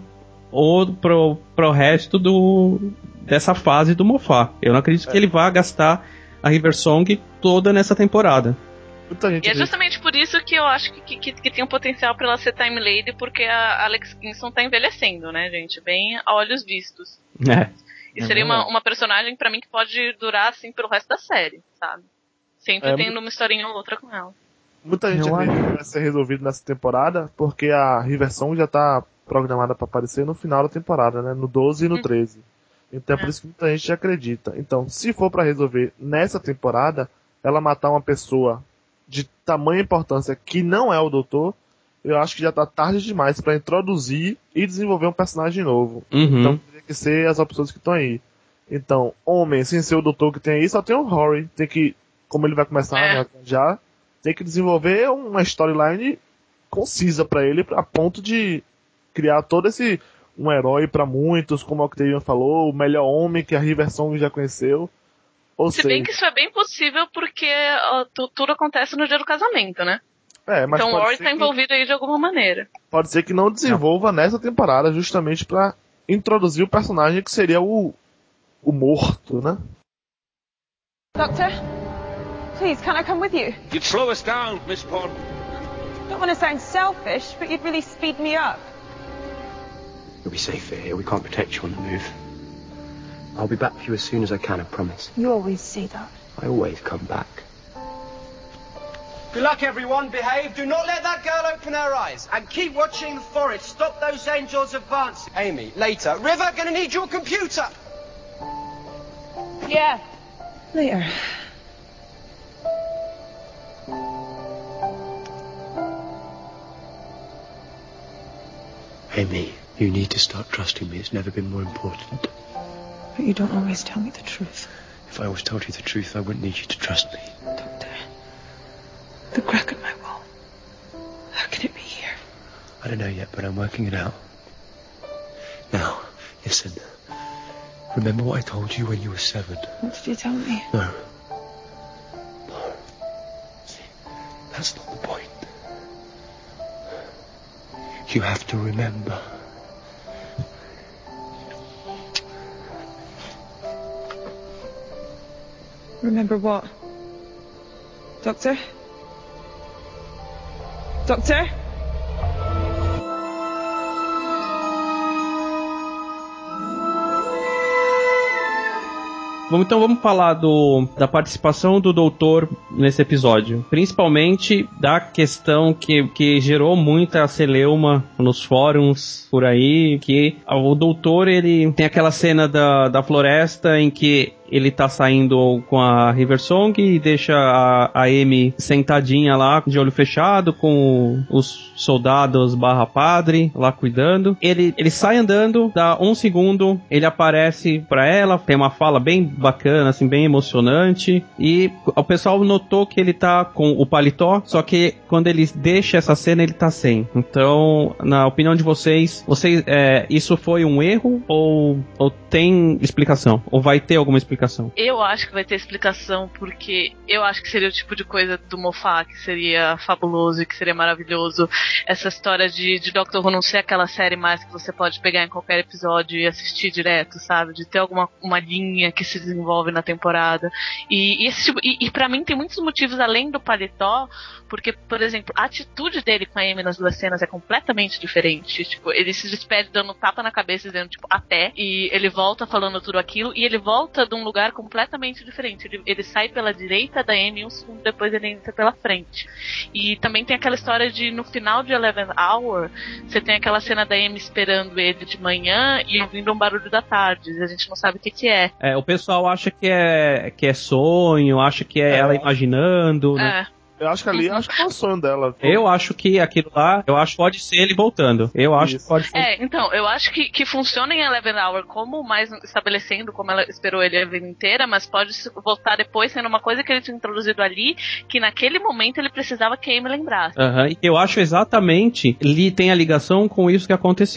ou pro, pro resto do, dessa fase do Moffat. Eu não acredito é. que ele vá gastar a River Song toda nessa temporada. E é justamente por isso que eu acho que, que, que tem um potencial pra ela ser Time Lady, porque a Alex Kingston tá envelhecendo, né, gente? Bem a olhos vistos. É. E seria uma, uma personagem pra mim que pode durar assim pelo resto da série, sabe? Sempre é, tendo uma historinha ou outra com ela. Muita gente acredita que vai ser resolvido nessa temporada, porque a River Song já tá programada pra aparecer no final da temporada, né? No doze e no treze. Então é por isso que muita gente acredita. Então, se for pra resolver nessa temporada, ela matar uma pessoa de tamanha importância que não é o Doutor, eu acho que já tá tarde demais pra introduzir e desenvolver um personagem novo. Uhum. Então teria que ser as opções que estão aí. Então, homem, sem ser o Doutor que tem aí, só tem o Rory. Tem que, como ele vai começar é. né, já, tem que desenvolver uma storyline concisa pra ele, a ponto de criar todo esse um herói pra muitos, como o Octavian falou, o melhor homem que a River Song já conheceu. Ou Se seja, bem que isso é bem possível porque ó, tu, tudo acontece no dia do casamento, né? É, mas então o Rory tá que, envolvido aí de alguma maneira. Pode ser que não desenvolva não. nessa temporada, justamente pra introduzir o personagem que seria o, o morto, né? Doctor, please, can I come with you? You'd slow us down, Miss Pond. Don't want to sound selfish, but you'd really speed me up. You'll be safe here. We can't protect you on the move. I'll be back for you as soon as I can, I promise. You always say that. I always come back. Good luck, everyone. Behave. Do not let that girl open her eyes. And keep watching the forest. Stop those angels advancing. Amy, later. River, gonna need your computer. Yeah. Later. Amy, you need to start trusting me. It's never been more important. But you don't always tell me the truth. If I always told you the truth, I wouldn't need you to trust me. Doctor, the crack in my wall. How can it be here? I don't know yet, but I'm working it out. Now, listen. Remember what I told you when you were seven? What did you tell me? No. No. See, that's not the point. You have to remember. Remember what? Doctor? Doctor? Vamos, então vamos falar do, da participação do doutor nesse episódio. Principalmente da questão que, que gerou muita celeuma nos fóruns por aí, que o doutor, ele tem aquela cena da, da floresta em que ele tá saindo com a River Song e deixa a, a Amy sentadinha lá, de olho fechado, com os soldados barra padre lá cuidando. Ele, ele sai andando, dá um segundo, ele aparece pra ela, tem uma fala bem bacana, assim, bem emocionante, e o pessoal notou que ele tá com o paletó, só que quando ele deixa essa cena, ele tá sem. Então, na opinião de vocês, vocês é, isso foi um erro ou, ou tem explicação? Ou vai ter alguma explicação? Eu acho que vai ter explicação, porque eu acho que seria o tipo de coisa do Moffat que seria fabuloso e que seria maravilhoso. Essa história de, de Doctor Who não ser aquela série mais que você pode pegar em qualquer episódio e assistir direto, sabe? De ter alguma uma linha que se desenvolve na temporada. E, e, esse tipo, e, e pra mim tem muitos motivos além do paletó, porque, por exemplo, a atitude dele com a Amy nas duas cenas é completamente diferente. Tipo, ele se despede dando tapa na cabeça, dizendo, tipo, até, e ele volta falando tudo aquilo, e ele volta de um lugar completamente diferente. Ele, ele sai pela direita da Amy e um segundo depois ele entra pela frente. E também tem aquela história de, no final de Eleventh Hour, você tem aquela cena da Amy esperando ele de manhã e ouvindo um barulho da tarde, e a gente não sabe o que que é. É, o pessoal acha que é, que é sonho, acha que é, é. ela imaginando, né? É. Eu acho que ali, acho que é o sonho dela. Eu acho que aquilo lá, eu acho que pode ser ele voltando. Eu acho Isso. que pode ser. É, então, eu acho que, que funciona em Eleven Hour como mais estabelecendo como ela esperou ele a vida inteira, mas pode voltar depois sendo uma coisa que ele tinha introduzido ali, que naquele momento ele precisava que a Amy lembrasse. Uhum. Eu acho exatamente, ele tem a ligação com isso que aconteceu.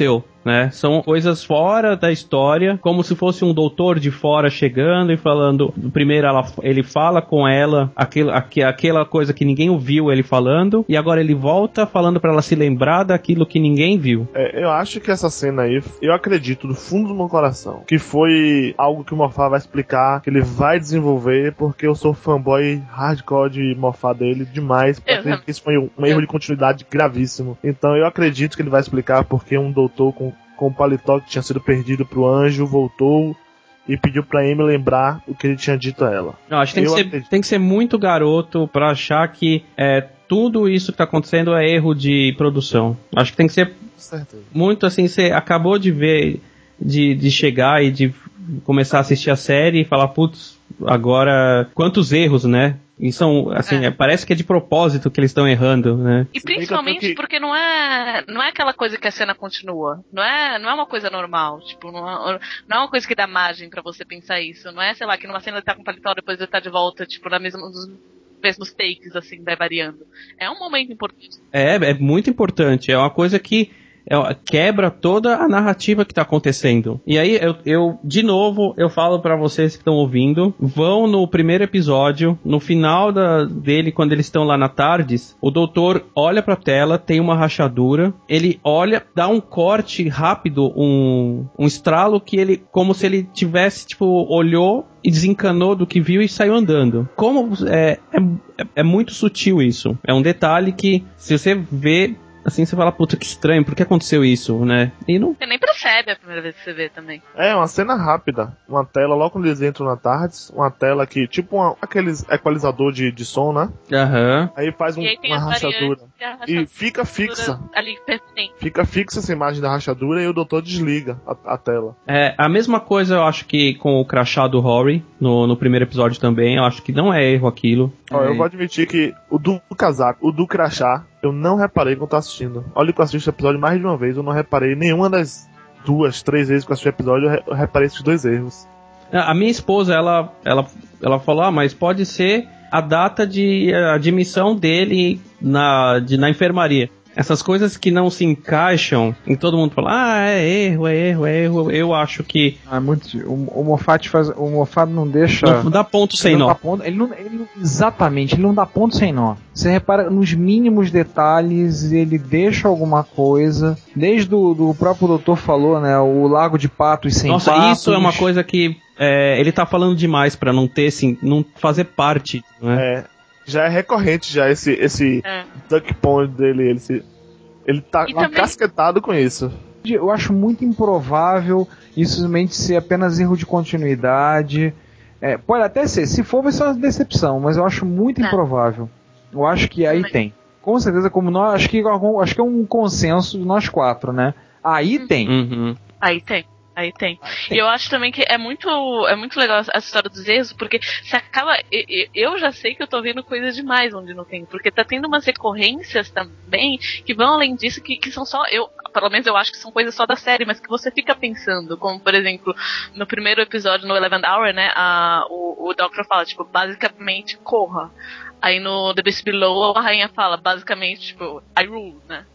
né? São coisas fora da história, como se fosse um doutor de fora chegando e falando. Primeiro ela, ele fala com ela aquilo, aqu, aquela coisa que ninguém ouviu ele falando, e agora ele volta falando pra ela se lembrar daquilo que ninguém viu. É, eu acho que essa cena aí, eu acredito do fundo do meu coração, que foi algo que o Moffat vai explicar, que ele vai desenvolver, porque eu sou fanboy hardcore de Moffat dele demais, porque acredito que isso foi um, um erro de continuidade gravíssimo. Então eu acredito que ele vai explicar porque um doutor com, com um paletó que tinha sido perdido pro anjo voltou e pediu pra Amy lembrar o que ele tinha dito a ela. Não, acho que tem, que ser, tem que ser muito garoto pra achar que é, tudo isso que tá acontecendo é erro de produção. Acho que tem que ser muito assim, você acabou de ver, de, de chegar e de começar a assistir a série e falar, putz, agora quantos erros, né? E são, assim, é. É, parece que é de propósito que eles estão errando, né? E principalmente porque não é, não é aquela coisa que a cena continua. Não é, não é uma coisa normal. Tipo, não é, não é uma coisa que dá margem pra você pensar isso. Não é, sei lá, que numa cena ele tá com paletó, depois ele tá de volta, tipo, na mesma, nos mesmos takes, assim, vai variando. É um momento importante. É, é muito importante. É uma coisa que É, quebra toda a narrativa que tá acontecendo. E aí, eu, eu de novo, eu falo pra vocês que estão ouvindo, vão no primeiro episódio, no final da, dele, quando eles estão lá na TARDIS, o doutor olha pra tela, tem uma rachadura, ele olha, dá um corte rápido, um, um estralo que ele, como se ele tivesse, tipo, olhou e desencanou do que viu e saiu andando. Como é, é, é muito sutil isso. É um detalhe que, se você vê assim, você fala, puta, que estranho, por que aconteceu isso, né? E não... Você nem percebe a primeira vez que você vê também. É, uma cena rápida. Uma tela, logo quando eles entram na TARDIS, uma tela que, tipo uma, aqueles equalizador de, de som, né? Aham. Uhum. Aí faz um, aí uma rachadura. rachadura. E fica fixa. Ali, fica fixa essa imagem da rachadura e o doutor desliga a, a tela. É, a mesma coisa eu acho que com o crachá do Rory, no, no primeiro episódio também, eu acho que não é erro aquilo. Ó, é. Eu vou admitir que o do casaco, o do crachá, eu não reparei quando tô assistindo. Olha que eu assisto o episódio mais de uma vez, eu não reparei nenhuma das duas, três vezes que eu assisti o episódio, eu reparei esses dois erros. A minha esposa, ela, ela, ela falou, ah, mas pode ser a data de admissão dele na, de, na enfermaria. Essas coisas que não se encaixam, e todo mundo fala, ah, é erro, é erro, é erro. Eu acho que... Ah, muito, o, o Moffat faz, o Moffat não deixa... Não dá ponto sem nó. Ponto, ele não, ele não, exatamente, ele não dá ponto sem nó. Você repara nos mínimos detalhes, ele deixa alguma coisa. Desde o do próprio doutor falou, né, o lago de patos sem Nossa, patos. Isso é uma coisa que é, ele tá falando demais pra não ter, assim, não fazer parte, né? É... Já é recorrente já esse, esse é. duck point dele, ele, se, ele tá encasquetado com isso. Eu acho muito improvável isso simplesmente ser apenas erro de continuidade. É, pode até ser, se for vai ser uma decepção, mas eu acho muito é. improvável. Eu acho que aí tem. Com certeza, como nós, acho que, acho que é um consenso de nós quatro, né? Aí uhum. tem. Uhum. Aí tem. Aí tem. E eu acho também que é muito, é muito legal essa história dos erros, porque você acaba. Eu já sei que eu tô vendo coisas demais onde não tem, porque tá tendo umas recorrências também que vão além disso, que, que são só. Eu, pelo menos eu acho que são coisas só da série, mas que você fica pensando. Como, por exemplo, no primeiro episódio, no Eleventh Hour, né? A, o, o Doctor fala, tipo, basicamente corra. Aí no The Beast Below a rainha fala, basicamente, tipo, I rule, né?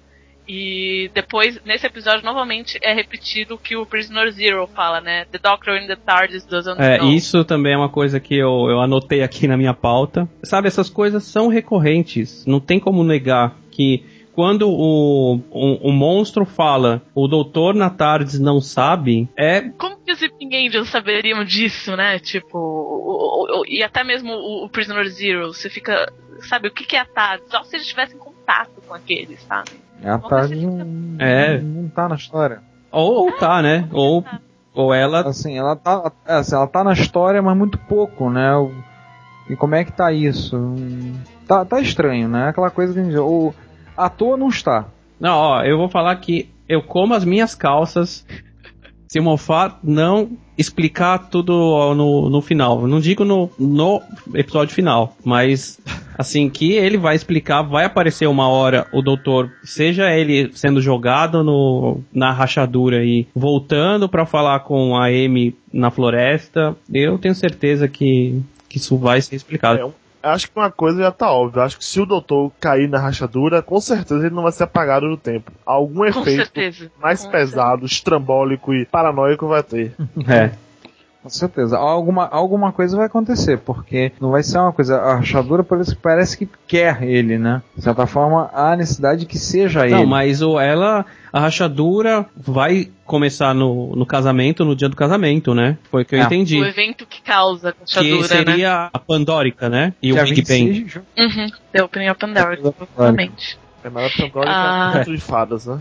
E depois, nesse episódio, novamente é repetido o que o Prisoner Zero fala, né? The Doctor in the TARDIS doesn't é, know. Isso também é uma coisa que eu, eu anotei aqui na minha pauta. Sabe, essas coisas são recorrentes. Não tem como negar que quando o, o, o monstro fala o doutor na TARDIS não sabe, é... Como que os Sleeping Angels saberiam disso, né? Tipo, o, o, o, e até mesmo o, o Prisoner Zero, você fica... Sabe, o que, que é a TARDIS? Só se eles tivessem contato com aqueles, sabe? A TARDIS não, é. não tá na história. Ou, ou tá, né? Ou, ou ela... Assim, ela tá, assim, ela tá na história, mas muito pouco, né? E como é que tá isso? Tá, tá estranho, né? Aquela coisa que a gente diz, o ator não está. Não, ó, eu vou falar que eu como as minhas calças se o Moffat não explicar tudo no, no final. Não digo no, no episódio final, mas assim, que ele vai explicar, vai aparecer uma hora o doutor, seja ele sendo jogado no, na rachadura e voltando pra falar com a Amy na floresta, eu tenho certeza que, que isso vai ser explicado. É um, Acho que uma coisa já tá óbvia. Acho que se o doutor cair na rachadura, com certeza ele não vai ser apagado no tempo. Algum Com efeito certeza. mais Com pesado, estrambólico e paranoico vai ter. É. Com certeza. Alguma, alguma coisa vai acontecer, porque não vai ser uma coisa... A rachadura parece, parece que quer ele, né? De certa forma, há necessidade de que seja ele. Não, mas o, ela... A rachadura vai começar no, no casamento, no dia do casamento, né? Foi o que eu É. entendi. O evento que causa a Que rachadura, seria né? a Pandórica, né? E Dia o Big vinte e Bang. seis de junho. Uhum. The Opening of Pandora, provavelmente. É nada pandórica, Ah. é conto de fadas, né?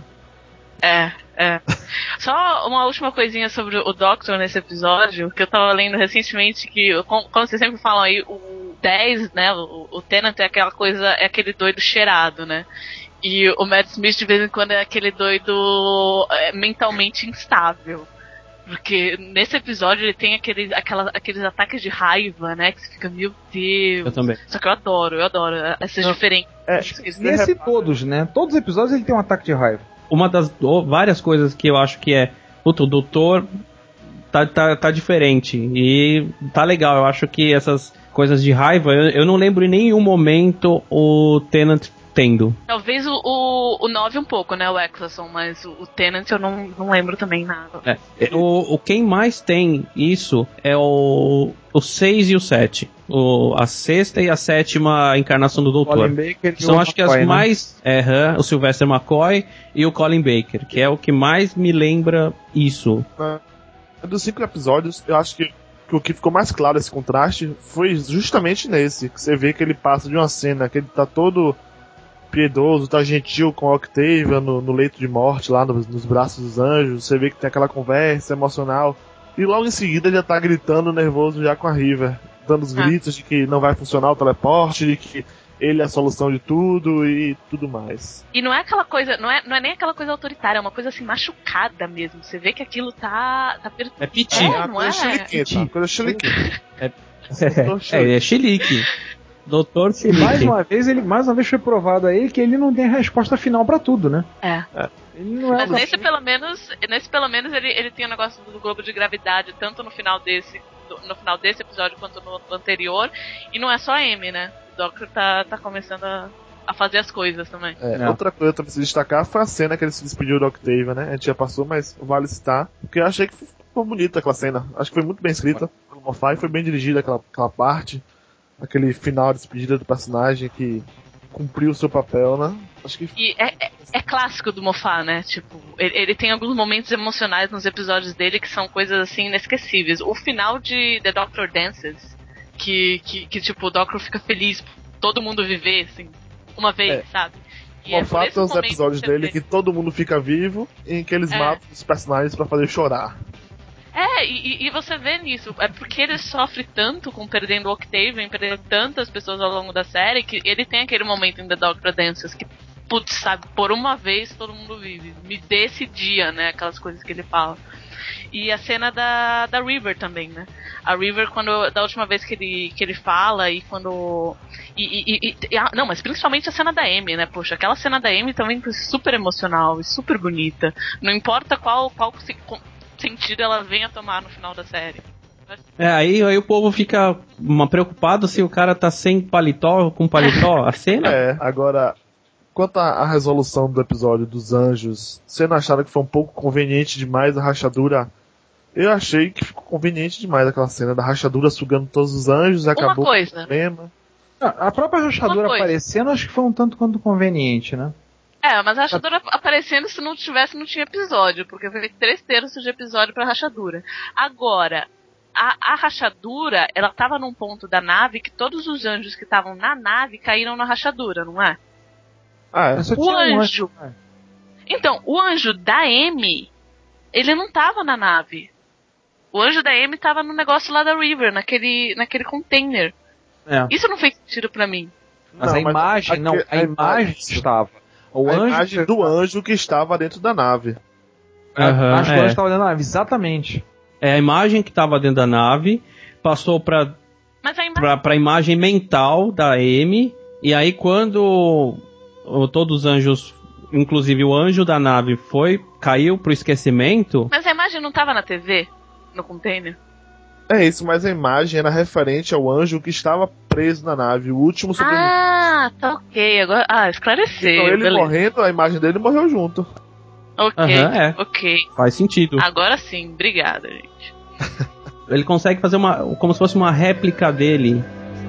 É, é. Só uma última coisinha sobre o Doctor nesse episódio, que eu tava lendo recentemente, que, como, como vocês sempre falam aí, o dez, né, o, o Tennant é aquela coisa, é aquele doido cheirado, né? E o Matt Smith de vez em quando é aquele doido é, mentalmente instável. Porque nesse episódio ele tem aquele, aquela, aqueles ataques de raiva, né? Que você fica, meu Deus. Eu também. Só que eu adoro, eu adoro essas Não. diferentes. É, Nesse todos, né? Todos os episódios ele tem um ataque de raiva. Uma das oh, várias coisas que eu acho que é... Puta, o doutor tá, tá, tá diferente. E tá legal. Eu acho que essas coisas de raiva... Eu, eu não lembro em nenhum momento o Tennant tendo. Talvez o, o, o nove um pouco, né? O Eccleston, mas o, o Tennant eu não, não lembro também nada. É. O, o quem mais tem isso é o o seis e o sete. O, a sexta e a sétima encarnação do doutor. Colin Baker e São o acho que McCoy, as né? mais... É, hum, o Sylvester McCoy e o Colin Baker, que é o que mais me lembra isso. Dos cinco episódios, eu acho que, que o que ficou mais claro esse contraste foi justamente nesse. Que você vê que ele passa de uma cena que ele tá todo piedoso, tá gentil com a Octavia no, no leito de morte, lá nos, nos braços dos anjos. Você vê que tem aquela conversa emocional. E logo em seguida ele já tá gritando nervoso já com a River, dando os gritos de que não vai funcionar o teleporte, de que ele é a solução de tudo e tudo mais. E não é aquela coisa, não é, não é nem aquela coisa autoritária, é uma coisa assim machucada mesmo. Você vê que aquilo tá, tá per... É piti. É, É uma não coisa é? chiliquenta, uma coisa chiliquenta. É, é, é chilique. Doutor E Chilique. mais uma vez, ele mais uma vez foi provado a ele que ele não tem a resposta final pra tudo, né? É. Ele não é Mas uma- nesse pelo menos, nesse pelo menos ele, ele tem o negócio do globo de gravidade, tanto no final desse, no final desse episódio quanto no anterior. E não é só a Amy, né? O Doctor tá, tá começando a, a fazer as coisas também. É, Não. outra coisa pra se destacar foi a cena que ele se despediu da Octavia, né? A gente já passou, mas vale citar. Porque eu achei que ficou bonita aquela cena. Acho que foi muito bem escrita pelo Moffat, foi bem dirigida aquela, aquela parte. Aquele final de despedida do personagem que cumpriu o seu papel, né? Acho que E é, é, é clássico do Moffat, né? Tipo, ele, ele tem alguns momentos emocionais nos episódios dele que são coisas assim inesquecíveis. O final de The Doctor Dances, que, que, que tipo, o Doctor fica feliz por todo mundo viver, assim, uma vez, É. sabe? o Moffat nesses tem os momentos episódios você dele vê- que todo mundo fica vivo e em que eles É. matam os personagens pra fazer chorar. É, e, e você vê nisso, é porque ele sofre tanto com perdendo o Octavian, perdendo tantas pessoas ao longo da série, que ele tem aquele momento em The Doctor Dances que, putz, sabe, por uma vez todo mundo vive. Me dê esse dia, né, aquelas coisas que ele fala. E a cena da, da River também, né? A River, quando da última vez que ele, que ele fala e quando... E, e, e, e, ah, não, mas principalmente a cena da Amy, né? Poxa, aquela cena da Amy também foi super emocional e super bonita. Não importa qual, qual sentido ela venha tomar no final da série. É, aí, aí o povo fica uma, preocupado se o cara tá sem paletó, com paletó, a cena. É, agora, quanto à à resolução do episódio dos anjos, você não acharam que foi um pouco conveniente demais a rachadura? Eu achei que ficou conveniente demais aquela cena da rachadura sugando todos os anjos e acabou Uma coisa. com o problema. Ah, a própria rachadura Uma coisa. aparecendo, acho que foi um tanto quanto conveniente, né? É, mas a rachadura aparecendo, se não tivesse, não tinha episódio, porque foi três terços de episódio pra rachadura. Agora, a, a rachadura, ela tava num ponto da nave que todos os anjos que estavam na nave caíram na rachadura, não é? Ah, é. Mas só O tinha um anjo. né? Então, o anjo da Amy, ele não tava na nave. O anjo da Amy tava no negócio lá da River, naquele, naquele container. É. Isso não fez sentido pra mim. Mas Não, a mas imagem, aqui- não, a, a imagem imagem- estava. O a anjo imagem do anjo que estava dentro da nave. Aham, Acho que o é. anjo estava dentro da nave, exatamente. É a imagem que tava dentro da nave, passou pra, Mas a imagem... pra, pra imagem mental da Amy, e aí quando o- todos os anjos, inclusive o anjo da nave, foi, caiu pro esquecimento. Mas a imagem não tava na T V? No container? É isso, mas a imagem era referente ao anjo que estava preso na nave, o último sobrevivente. Ah, tá ok. Agora, ah, esclareceu. Então ele beleza. morrendo, a imagem dele morreu junto. Ok, Aham, é. ok. Faz sentido. Agora sim, obrigada, gente. Ele consegue fazer uma, como se fosse uma réplica dele.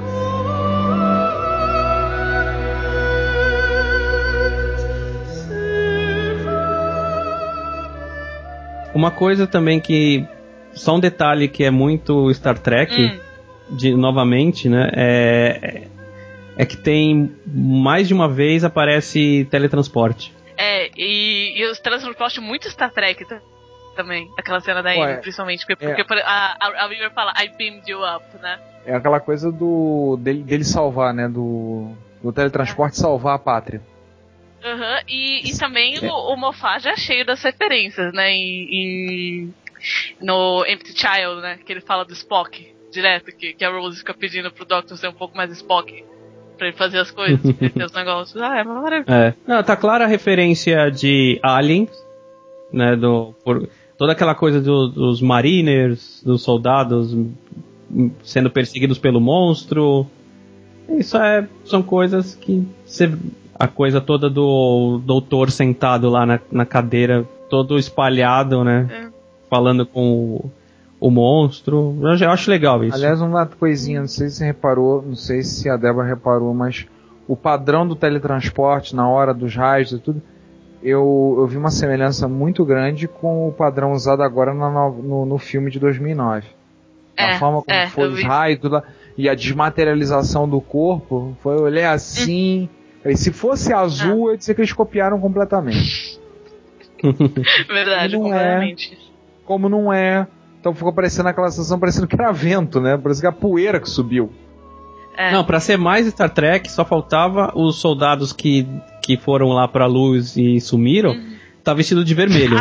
Uma coisa também que, só um detalhe que é muito Star Trek, Hum. de, novamente, né, é, é que tem, mais de uma vez aparece teletransporte. É, e, e os teletransportes muito Star Trek t- também. Aquela cena da Amy, Ué, principalmente. Porque, é. porque a, a, a River fala, I beamed you up, né? É aquela coisa do dele, dele salvar, né? Do, do teletransporte salvar a pátria. Uhum, e, e também o, o Moffat já é cheio das referências, né? Em, em- no Empty Child, né? Que ele fala do Spock direto, que, que a Rose fica pedindo pro Doctor ser um pouco mais Spock pra ele fazer as coisas, pra ele ter os negócios. Ah, é maravilhoso. É. Não, tá clara a referência de Alien, né, do, por, toda aquela coisa do, dos mariners, dos soldados hum, sendo perseguidos pelo monstro. Isso é, são coisas que você, a coisa toda do doutor sentado lá na, na cadeira, todo espalhado, né, É. falando com o, o monstro. Eu, já acho legal isso. Aliás, uma coisinha, não sei se você reparou, não sei se a Débora reparou, mas o padrão do teletransporte na hora dos raios e tudo, eu, eu vi uma semelhança muito grande com o padrão usado agora na no, no, no filme de dois mil e nove. É, a forma como é, foi eu os vi. raios tudo lá, e a desmaterialização do corpo, foi eu olhei assim, e se fosse azul, eu ia dizer que eles copiaram completamente. Verdade, Não é. completamente. Como não é, então ficou parecendo aquela sensação, parecendo que era vento, né? Parecia que a poeira que subiu. É. Não, pra ser mais Star Trek, só faltava os soldados que, que foram lá pra luz e sumiram, Uhum. tá vestido de vermelho.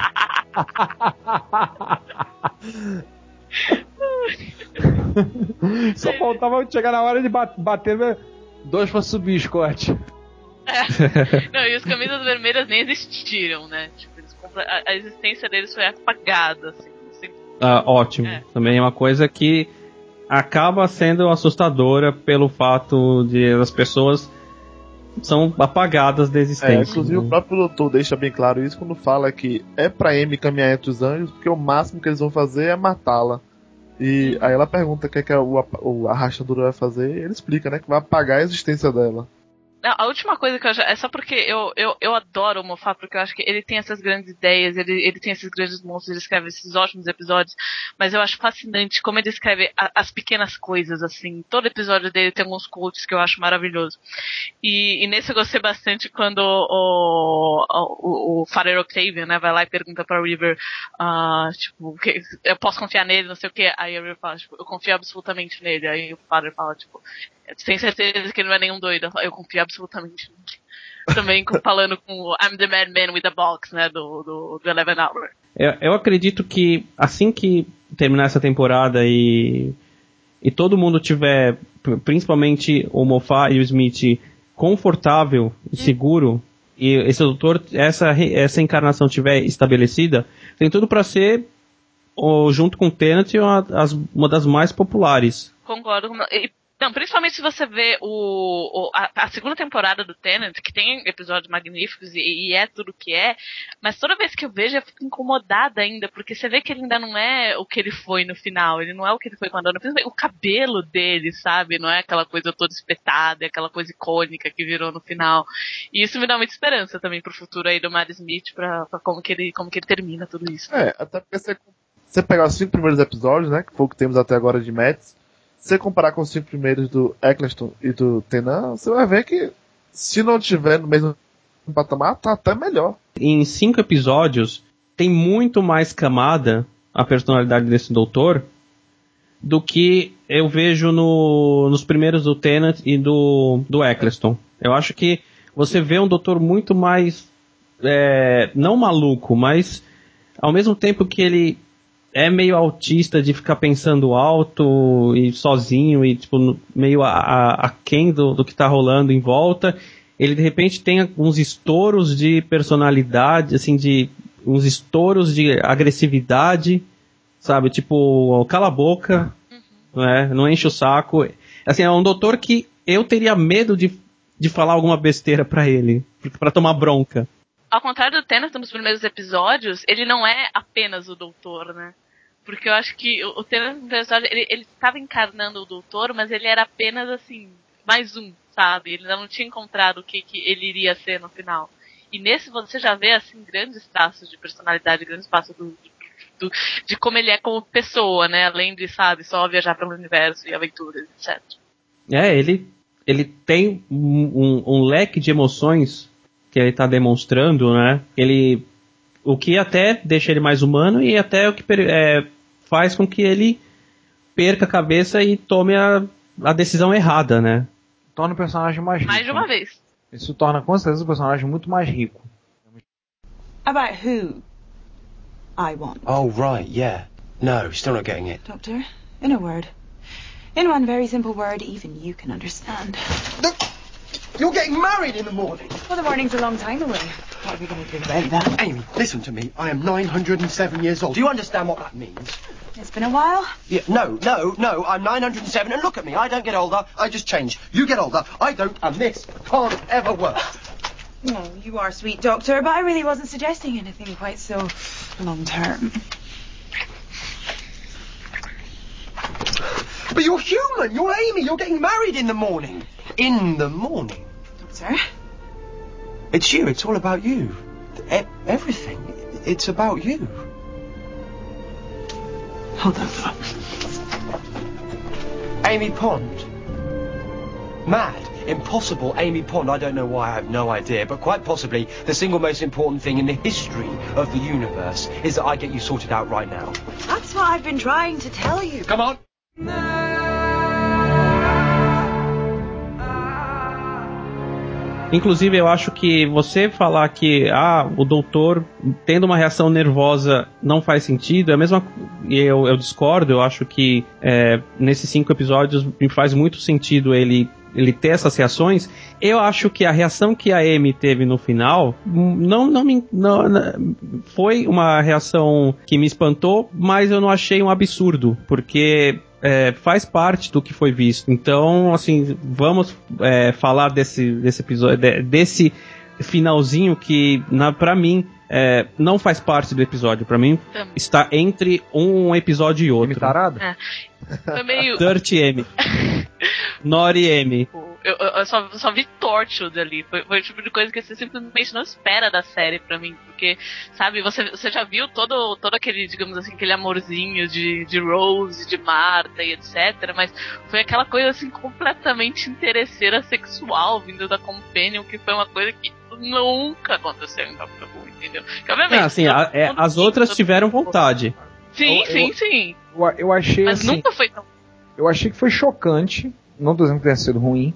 Só faltava chegar na hora de ba- bater né? dois pra subir, Scott. Não, e as camisas vermelhas nem existiram, né? Tipo, eles compra- a, a existência deles foi apagada, assim. assim. Ah, ótimo. É. Também é uma coisa que acaba sendo assustadora pelo fato de as pessoas são apagadas da É, existência. inclusive o próprio doutor deixa bem claro isso quando fala que é pra Amy caminhar entre os anjos, porque o máximo que eles vão fazer é matá-la. E aí ela pergunta o que é que a, o, o, a rachadura vai fazer, e ele explica, né, que vai apagar a existência dela. Não, a última coisa que eu já. É só porque eu, eu, eu adoro o Moffat, porque eu acho que ele tem essas grandes ideias, ele, ele tem esses grandes monstros, ele escreve esses ótimos episódios, mas eu acho fascinante como ele escreve a, as pequenas coisas, assim. Todo episódio dele tem alguns quotes que eu acho maravilhoso. E, e nesse eu gostei bastante quando o, o, o Father Octavian, né, vai lá e pergunta pra River, uh, tipo, que, eu posso confiar nele, não sei o que. Aí a River fala, tipo, eu confio absolutamente nele. Aí o Father fala, tipo, tem certeza que ele não é nenhum doido? Eu confio absolutamente nele. Também com, falando com o I'm the Madman with a Box, né, do, do, do Eleven Hour. Eu, eu acredito que assim que terminar essa temporada e, e todo mundo tiver, principalmente o Moffat e o Smith, confortável e seguro, e esse doutor, essa, essa encarnação tiver estabelecida, tem tudo para ser, ou, junto com o Tennant, uma, as, uma das mais populares. Concordo com... E, não, principalmente se você vê o, o, a, a segunda temporada do Tennant, que tem episódios magníficos e, e é tudo que é, mas toda vez que eu vejo eu fico incomodada ainda, porque você vê que ele ainda não é o que ele foi no final, ele não é o que ele foi quando andou, principalmente o cabelo dele, sabe, não é aquela coisa toda espetada, é aquela coisa icônica que virou no final, e isso me dá muita esperança também pro futuro aí do Matt Smith, pra, pra como, que ele, como que ele termina tudo isso. É, até porque você, você pegar os cinco primeiros episódios, né, que foi o que temos até agora de Mets, se você comparar com os cinco primeiros do Eccleston e do Tennant, você vai ver que se não tiver no mesmo patamar, tá até melhor. Em cinco episódios, tem muito mais camada a personalidade desse doutor do que eu vejo no, nos primeiros do Tennant e do, do Eccleston. Eu acho que você vê um doutor muito mais, é, não maluco, mas ao mesmo tempo que ele é meio autista de ficar pensando alto e sozinho e tipo, meio aquém do, do que tá rolando em volta, ele de repente tem uns estouros de personalidade, assim, de uns estouros de agressividade, sabe? Tipo, cala a boca, uhum. né? Não enche o saco. Assim, é um doutor que eu teria medo de, de falar alguma besteira pra ele, pra tomar bronca. Ao contrário do Tennant nos primeiros episódios, ele não é apenas o doutor, né? Porque eu acho que o Tennant no episódio, ele, ele estava encarnando o doutor, mas ele era apenas, assim, mais um, sabe? Ele ainda não tinha encontrado o que, que ele iria ser no final. E nesse você já vê, assim, grandes traços de personalidade, grandes passos do, do, de como ele é como pessoa, né? Além de, sabe, só viajar pelo universo e aventuras, etcétera. É, ele, ele tem um, um, um leque de emoções que ele tá demonstrando, né? Ele... O que até deixa ele mais humano e até o que é, faz com que ele perca a cabeça e tome a, a decisão errada, né? Torna o personagem mais rico. Mais de uma vez. Isso torna, com certeza, o personagem muito mais rico. About who I want. Oh, right, yeah. No, still not getting it. Doctor, in a word. In one very simple word, even you can understand. Look, you're getting married in the morning. Well, the morning's a long time away. What are we going to do about that? Amy, listen to me. I am nine hundred seven years old. Do you understand what that means? It's been a while. Yeah, no, no, no. I'm nine hundred seven, and look at me. I don't get older. I just change. You get older. I don't, and this can't ever work. Oh, you are sweet, Doctor, but I really wasn't suggesting anything quite so long term. But you're human. You're Amy. You're getting married in the morning. In the morning. Doctor? It's you. It's all about you. E- everything. It's about you. Hold on. Amy Pond. Mad. Impossible Amy Pond. I don't know why, I have no idea, but quite possibly the single most important thing in the history of the universe is that I get you sorted out right now. That's what I've been trying to tell you. Come on. Inclusive, eu acho que você falar que ah, o doutor tendo uma reação nervosa não faz sentido, é a mesma. Eu, eu discordo, eu acho que é, nesses cinco episódios me faz muito sentido ele, ele ter essas reações. Eu acho que a reação que a Amy teve no final não, não me. Não, não, foi uma reação que me espantou, mas eu não achei um absurdo, porque. É, faz parte do que foi visto. Então, assim, vamos é, falar desse, desse episódio, de, desse finalzinho que, na, pra mim, é, não faz parte do episódio. Pra mim, Também. está entre um episódio e outro. Tarado? É. Foi meio... Dirty M. Naughty M. Eu, eu só, só vi Torchwood ali. Foi, foi o tipo de coisa que você simplesmente não espera da série pra mim. Porque, sabe, você, você já viu todo, todo aquele, digamos assim, aquele amorzinho de, de Rose, de Martha e etcétera. Mas foi aquela coisa, assim, completamente interesseira sexual vindo da Companion, que foi uma coisa que nunca aconteceu em Doctor Who, entendeu? Que, obviamente, é, assim, a, é, as outras tiveram vontade. Sim, eu, sim, eu, sim. Eu, eu achei Mas assim, nunca foi tão... Eu achei que foi chocante. Não tô dizendo que tenha sido ruim,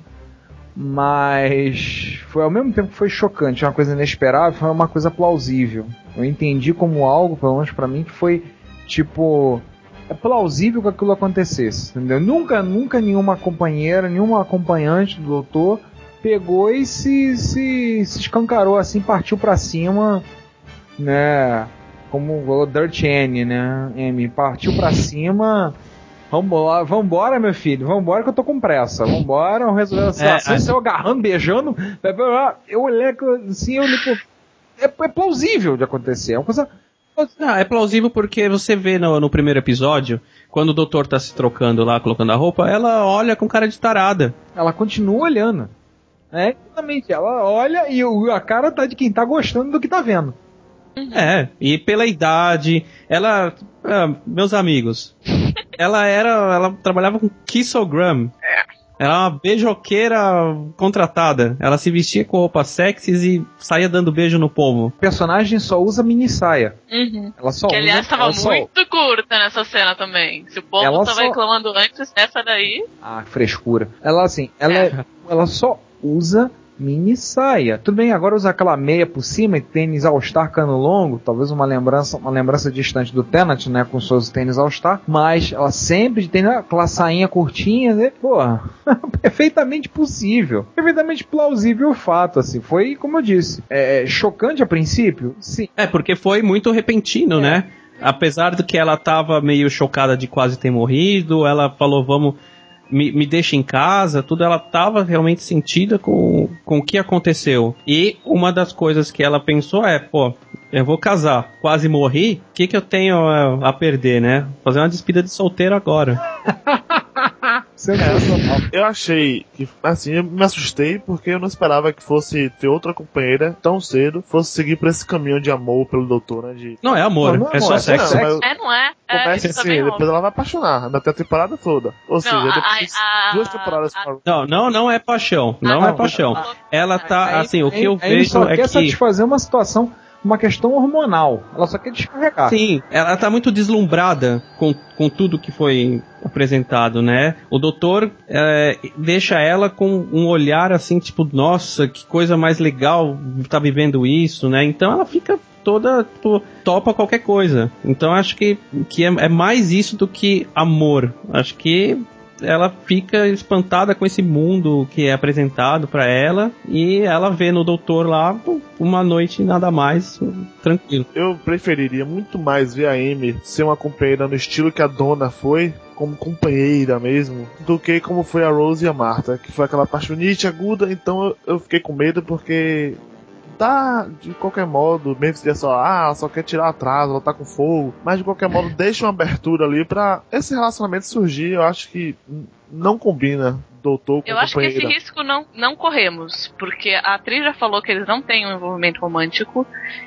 mas foi ao mesmo tempo que foi chocante, uma coisa inesperada, foi uma coisa plausível. Eu entendi como algo, pelo menos pra mim, que foi tipo, é plausível que aquilo acontecesse, entendeu? Nunca, nunca nenhuma companheira, nenhuma acompanhante do doutor pegou e se, se, se escancarou assim, partiu pra cima, né? Como o Dirty Annie, né? Amy partiu pra cima. Vambora, vambora, meu filho, vambora que eu tô com pressa. Vambora, vamos resolver a situação. É, saiu agarrando, beijando. Eu olhei assim, eu olhei, pô, é, é plausível de acontecer. É uma coisa. Não, é plausível porque você vê no, no primeiro episódio, quando o doutor tá se trocando lá, colocando a roupa, ela olha com cara de tarada. Ela continua olhando. É, exatamente. Ela olha e a cara tá de quem tá gostando do que tá vendo. É, e pela idade, ela, ah, meus amigos, ela era, ela trabalhava com Kissogram, ela era uma beijoqueira contratada, ela se vestia com roupas sexys e saía dando beijo no povo. O personagem só usa mini saia. Uhum. Ela só que usa, aliás estava muito só... curta nessa cena também. Se o povo ela tava só... reclamando antes, essa daí... Ah, frescura. Ela assim, ela, é. ela só usa mini saia. Tudo bem, agora usa aquela meia por cima e tênis All-Star cano longo, talvez uma lembrança, uma lembrança distante do Tennant, né, com seus tênis All-Star, mas ela sempre tem aquela sainha curtinha, né, pô, perfeitamente possível, perfeitamente plausível o fato, assim, foi, como eu disse, é, chocante a princípio, sim. É, porque foi muito repentino, é. né? apesar do que ela tava meio chocada de quase ter morrido, ela falou, vamos, me, me deixa em casa, tudo, ela tava realmente sentida com, com o que aconteceu. E uma das coisas que ela pensou é, pô, eu vou casar, quase morri, o que que eu tenho a, a perder, né? Fazer uma despedida de solteiro agora. Eu achei que, assim, eu me assustei porque eu não esperava que fosse ter outra companheira tão cedo, fosse seguir por esse caminho de amor pelo doutor, né? De... Não é amor, não, não é, é só sexo. Não, mas... É, não é. é Começa assim, depois óbvio. Ela vai apaixonar, até a temporada toda. Ou não, seja, depois a, a, duas temporadas. A, a... Não, não, não é paixão. Não ah, é paixão. A, ela tá, assim, o que eu aí, vejo só é quer que... satisfazer uma situação, uma questão hormonal. Ela só quer descarregar. Sim, ela tá muito deslumbrada com, com tudo que foi apresentado, né? O doutor é, deixa ela com um olhar assim, tipo, nossa, que coisa mais legal tá vivendo isso, né? Então ela fica toda, tipo, topa qualquer coisa. Então acho que, que é, é mais isso do que amor. Acho que ela fica espantada com esse mundo que é apresentado pra ela e ela vê no doutor lá uma noite nada mais, tranquilo. Eu preferiria muito mais ver a Amy ser uma companheira no estilo que a Donna foi, como companheira mesmo, do que como foi a Rose e a Martha, que foi aquela paixonite aguda. Então eu, eu fiquei com medo porque tá, de qualquer modo, mesmo que seja só, ah, ela só quer tirar atraso, ela tá com fogo, mas de qualquer modo deixa uma abertura ali pra esse relacionamento surgir. Eu acho que não combina doutor com Eu acho companheira. Que esse risco não, não corremos, porque a atriz já falou que eles não têm um envolvimento romântico.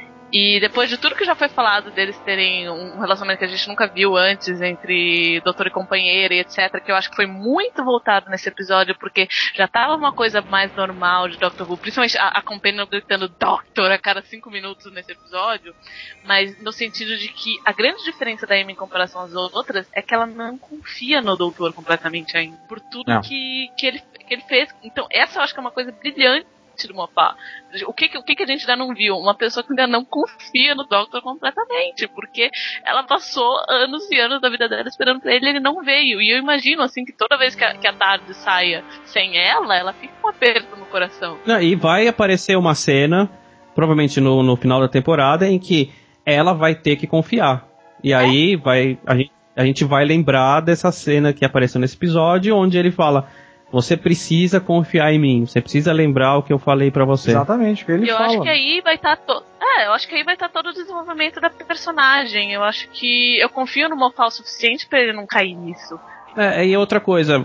E depois de tudo que já foi falado deles terem um relacionamento que a gente nunca viu antes entre doutor e companheira e etcétera, que eu acho que foi muito voltado nesse episódio, porque já tava uma coisa mais normal de Doctor Who, principalmente a, a companheira gritando Doctor a cada cinco minutos nesse episódio, mas no sentido de que a grande diferença da Amy em comparação às outras é que ela não confia no doutor completamente ainda, por tudo que, que, ele, que ele fez. Então essa eu acho que é uma coisa brilhante do Moffat. O que, o que a gente ainda não viu? Uma pessoa que ainda não confia no Doctor completamente, porque ela passou anos e anos da vida dela esperando pra ele e ele não veio. E eu imagino, assim, que toda vez que a, que a tarde saia sem ela, ela fica com um aperto no coração. E vai aparecer uma cena, provavelmente no, no final da temporada, em que ela vai ter que confiar. E aí é. vai, a, gente, a gente vai lembrar dessa cena que apareceu nesse episódio, onde ele fala: você precisa confiar em mim, você precisa lembrar o que eu falei pra você. Exatamente, o que ele eu fala. Eu acho que aí vai estar todo... É, eu acho que aí vai estar todo o desenvolvimento da personagem. Eu acho que eu confio no Moffat o suficiente pra ele não cair nisso. É, e outra coisa,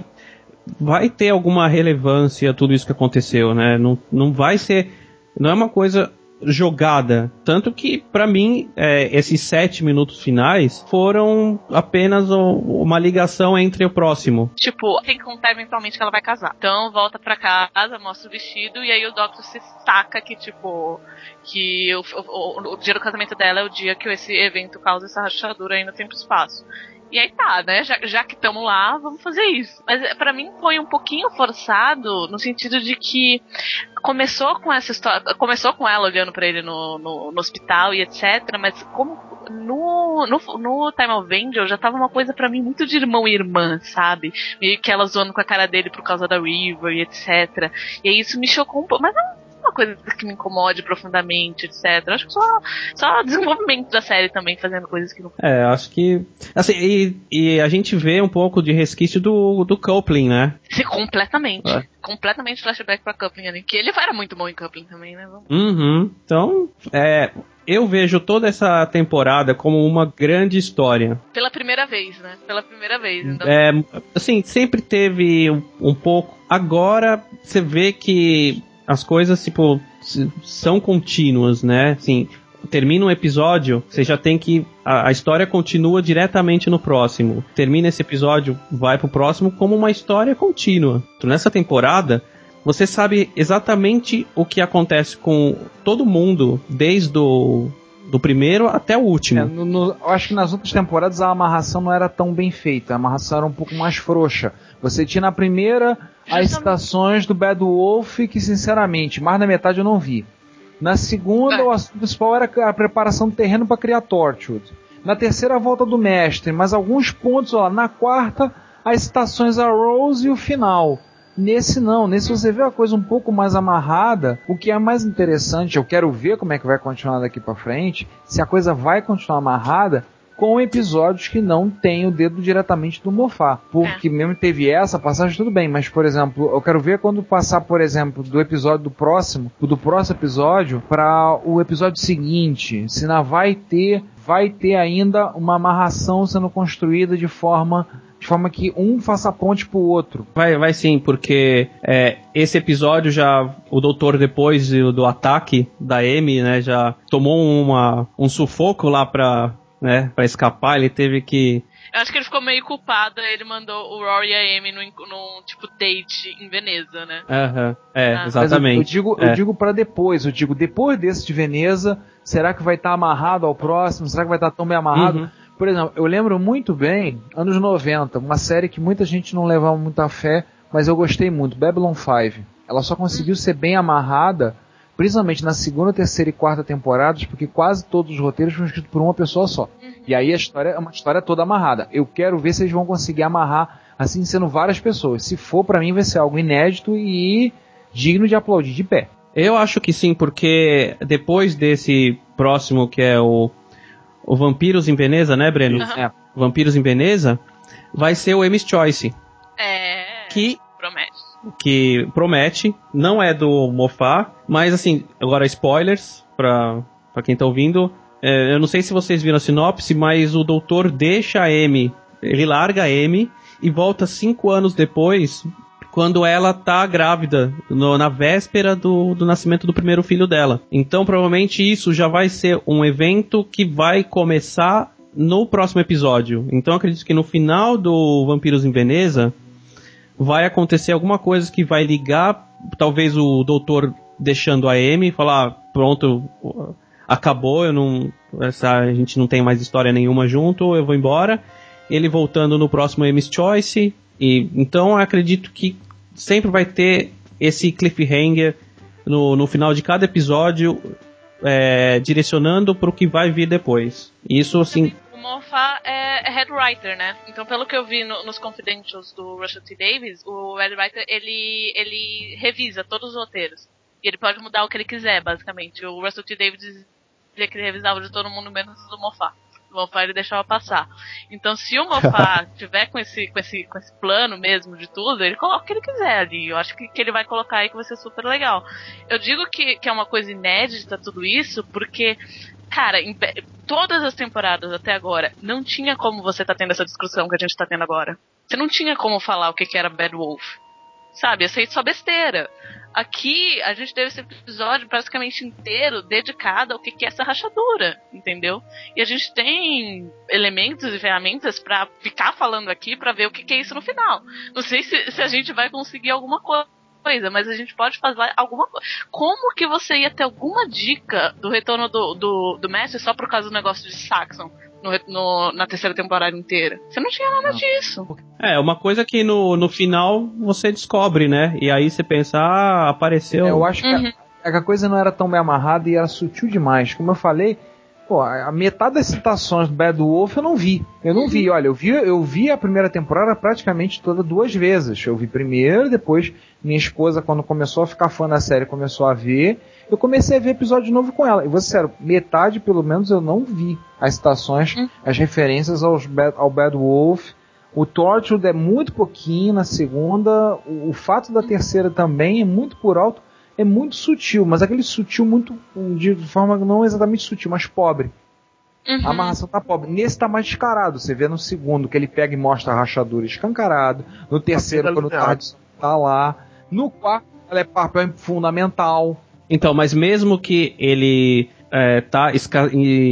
vai ter alguma relevância tudo isso que aconteceu, né? Não, não vai ser... Não é uma coisa jogada, tanto que pra mim é, esses sete minutos finais foram apenas o, uma ligação entre o próximo. Tipo, tem que contar eventualmente que ela vai casar, então volta pra casa, mostra o vestido e aí o Doctor se saca que tipo que o, o, o dia do casamento dela é o dia que esse evento causa essa rachadura aí no tempo e espaço. E aí tá, né? Já, já que estamos lá, vamos fazer isso. Mas pra mim foi um pouquinho forçado, no sentido de que começou com essa história, começou com ela olhando pra ele no, no, no hospital e etcétera. Mas como no, no, no Time of Angel já tava uma coisa pra mim muito de irmão e irmã, sabe? Meio que ela zoando com a cara dele por causa da River e etcétera. E aí isso me chocou um pouco, mas não uma coisa que me incomode profundamente, etcétera. Acho que só, só desenvolvimento da série também, fazendo coisas que não... É, acho que... Assim, e, e a gente vê um pouco de resquício do, do Coupling, né? Sim, completamente. É. Completamente flashback pra Coupling ali. Que ele era muito bom em Coupling também, né? Vamos. Uhum. Então, é... eu vejo toda essa temporada como uma grande história. Pela primeira vez, né? Pela primeira vez. Então... É, assim, sempre teve um, um pouco... Agora, você vê que as coisas, tipo, são contínuas, né? Assim, termina um episódio, você já tem que... A, a história continua diretamente no próximo. Termina esse episódio, vai pro próximo como uma história contínua. Então, nessa temporada, você sabe exatamente o que acontece com todo mundo, desde o do primeiro até o último. É, no, no, eu acho que nas outras temporadas a amarração não era tão bem feita. A amarração era um pouco mais frouxa. Você tinha na primeira as citações do Bad Wolf, que sinceramente, mais da metade eu não vi. Na segunda, é. o assunto principal era a preparação do terreno para criar Torchwood. Na terceira, a volta do mestre. Mas alguns pontos, ó. Na quarta, as citações a Rose e o final. Nesse não, nesse você vê a coisa um pouco mais amarrada. O que é mais interessante, eu quero ver como é que vai continuar daqui pra frente, se a coisa vai continuar amarrada, com episódios que não tem o dedo diretamente do Moffat. Porque é. mesmo teve essa passagem, tudo bem, mas, por exemplo, eu quero ver quando passar, por exemplo, do episódio do próximo, do próximo episódio, para o episódio seguinte, se não vai ter, vai ter ainda uma amarração sendo construída de forma... de forma que um faça ponte pro outro. Vai, vai sim, porque é, esse episódio já, o doutor depois do, do ataque da Amy, né, já tomou uma, um sufoco lá pra, né, pra escapar, ele teve que... Eu acho que ele ficou meio culpado, ele mandou o Rory e a Amy num, num tipo, date em Veneza, né? Aham, uhum, é, ah. exatamente. Eu, eu digo, é. eu digo pra depois, eu digo, depois desse de Veneza, será que vai estar tá amarrado ao próximo? Será que vai estar tá tão bem amarrado? Uhum. Por exemplo, eu lembro muito bem, anos noventa, uma série que muita gente não levava muita fé, mas eu gostei muito, Babylon five. Ela só conseguiu ser bem amarrada, principalmente na segunda, terceira e quarta temporadas, porque quase todos os roteiros foram escritos por uma pessoa só. E aí a história é uma história toda amarrada. Eu quero ver se eles vão conseguir amarrar, assim, sendo várias pessoas. Se for, pra mim vai ser algo inédito e digno de aplaudir de pé. Eu acho que sim, porque depois desse próximo, que é o O Vampiros em Veneza, né, Breno? Uhum. É. Vampiros em Veneza vai ser o Amy's Choice. É. Que promete. Que promete. Não é do Moffat, mas assim, agora spoilers pra, pra quem tá ouvindo. É, eu não sei se vocês viram a sinopse, mas o doutor deixa a Amy. Ele larga a Amy e volta cinco anos depois, quando ela tá grávida, no, na véspera do, do nascimento do primeiro filho dela. Então, provavelmente, isso já vai ser um evento que vai começar no próximo episódio. Então, acredito que no final do Vampiros em Veneza, vai acontecer alguma coisa que vai ligar, talvez o doutor deixando a Amy, falar, ah, pronto, acabou, eu não, essa, a gente não tem mais história nenhuma junto, eu vou embora. Ele voltando no próximo Amy's Choice. E, então, eu acredito que sempre vai ter esse cliffhanger no, no final de cada episódio, é, direcionando para o que vai vir depois. Isso, assim... O Moffat é, é head writer, né? Então, pelo que eu vi no, nos Confidentials do Russell T Davies, o head writer, ele, ele revisa todos os roteiros. E ele pode mudar o que ele quiser, basicamente. O Russell T Davies dizia que ele revisava de todo mundo, menos do Moffat. O Moffat ele deixava passar. Então, se o Moffat tiver com esse, com, esse, com esse plano mesmo de tudo, ele coloca o que ele quiser ali. Eu acho que, que ele vai colocar aí que vai ser super legal. Eu digo que, que é uma coisa inédita tudo isso, porque, cara, em todas as temporadas até agora, não tinha como você tá tendo essa discussão que a gente tá tendo agora. Você não tinha como falar o que, que era Bad Wolf. Sabe, ia ser só besteira. Aqui, a gente teve esse episódio praticamente inteiro dedicado ao que, que é essa rachadura, entendeu? E a gente tem elementos e ferramentas pra ficar falando aqui pra ver o que, que é isso no final. Não sei se, se a gente vai conseguir alguma coisa, mas a gente pode fazer alguma coisa. Como que você ia ter alguma dica do retorno do, do, do Mestre só por causa do negócio de Saxon? No, no, na terceira temporada inteira. Você não tinha nada não. disso. É, uma coisa que no, no final você descobre, né? E aí você pensa, ah, apareceu... É, eu acho uhum. que, a, que a coisa não era tão bem amarrada e era sutil demais. Como eu falei, pô, a metade das citações do Bad Wolf eu não vi. Eu não vi, olha, eu vi, eu vi a primeira temporada praticamente toda duas vezes. Eu vi primeiro, depois minha esposa, quando começou a ficar fã da série, começou a ver. Eu comecei a ver episódio novo com ela. E vou ser sério, metade pelo menos eu não vi as citações, hum. as referências aos Bad, ao Bad Wolf. O Torchwood é muito pouquinho na segunda. O, o fato da terceira também é muito por alto. É muito sutil, mas aquele sutil muito, de forma não exatamente sutil, mas pobre. Uhum. A amarração tá pobre. Nesse tá mais descarado. Você vê no segundo que ele pega e mostra a rachadura escancarado. No terceiro, quando o Tardis tá lá. No quarto, ela é papel fundamental. Então, mas mesmo que ele é, tá esca-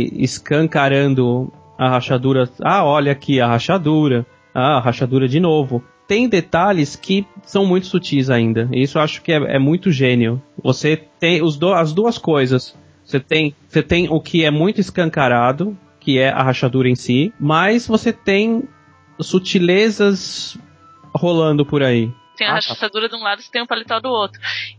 escancarando a rachadura, ah, olha aqui a rachadura, ah, a rachadura de novo, tem detalhes que são muito sutis ainda. Isso eu acho que é, é muito gênio. Você tem os do, as duas coisas. Você tem, você tem o que é muito escancarado, que é a rachadura em si, mas você tem sutilezas rolando por aí. Tem a rachadura de um lado e tem o paletó do outro.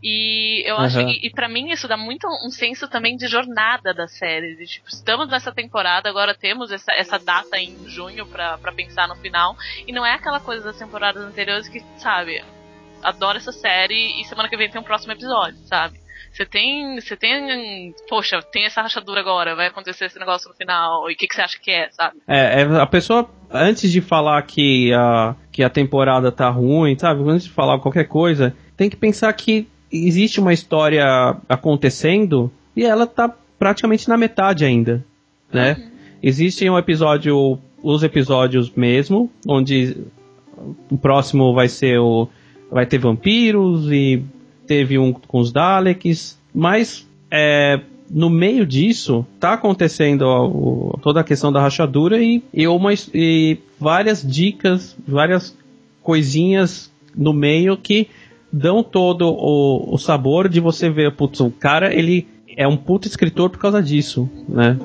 E eu acho uhum. que, e pra mim isso dá muito um senso também de jornada da série. De, tipo, estamos nessa temporada, agora temos essa, essa data em junho pra, pra pensar no final. E não é aquela coisa das temporadas anteriores que, sabe, adoro essa série e semana que vem tem um próximo episódio, sabe? Você tem, você tem, poxa, tem essa rachadura agora, vai acontecer esse negócio no final, e o que, que você acha que é, sabe? É, é, a pessoa, antes de falar que a, que a temporada tá ruim, sabe, antes de falar qualquer coisa, tem que pensar que existe uma história acontecendo e ela tá praticamente na metade ainda, né? Uhum. Existe um episódio, os episódios mesmo, onde o próximo vai ser o, vai ter vampiros e teve um com os Daleks, mas é, no meio disso tá acontecendo ó, o, toda a questão da rachadura e, e, uma, e várias dicas, várias coisinhas no meio que dão todo o, o sabor de você ver, putz, o cara, ele é um puto escritor por causa disso, né?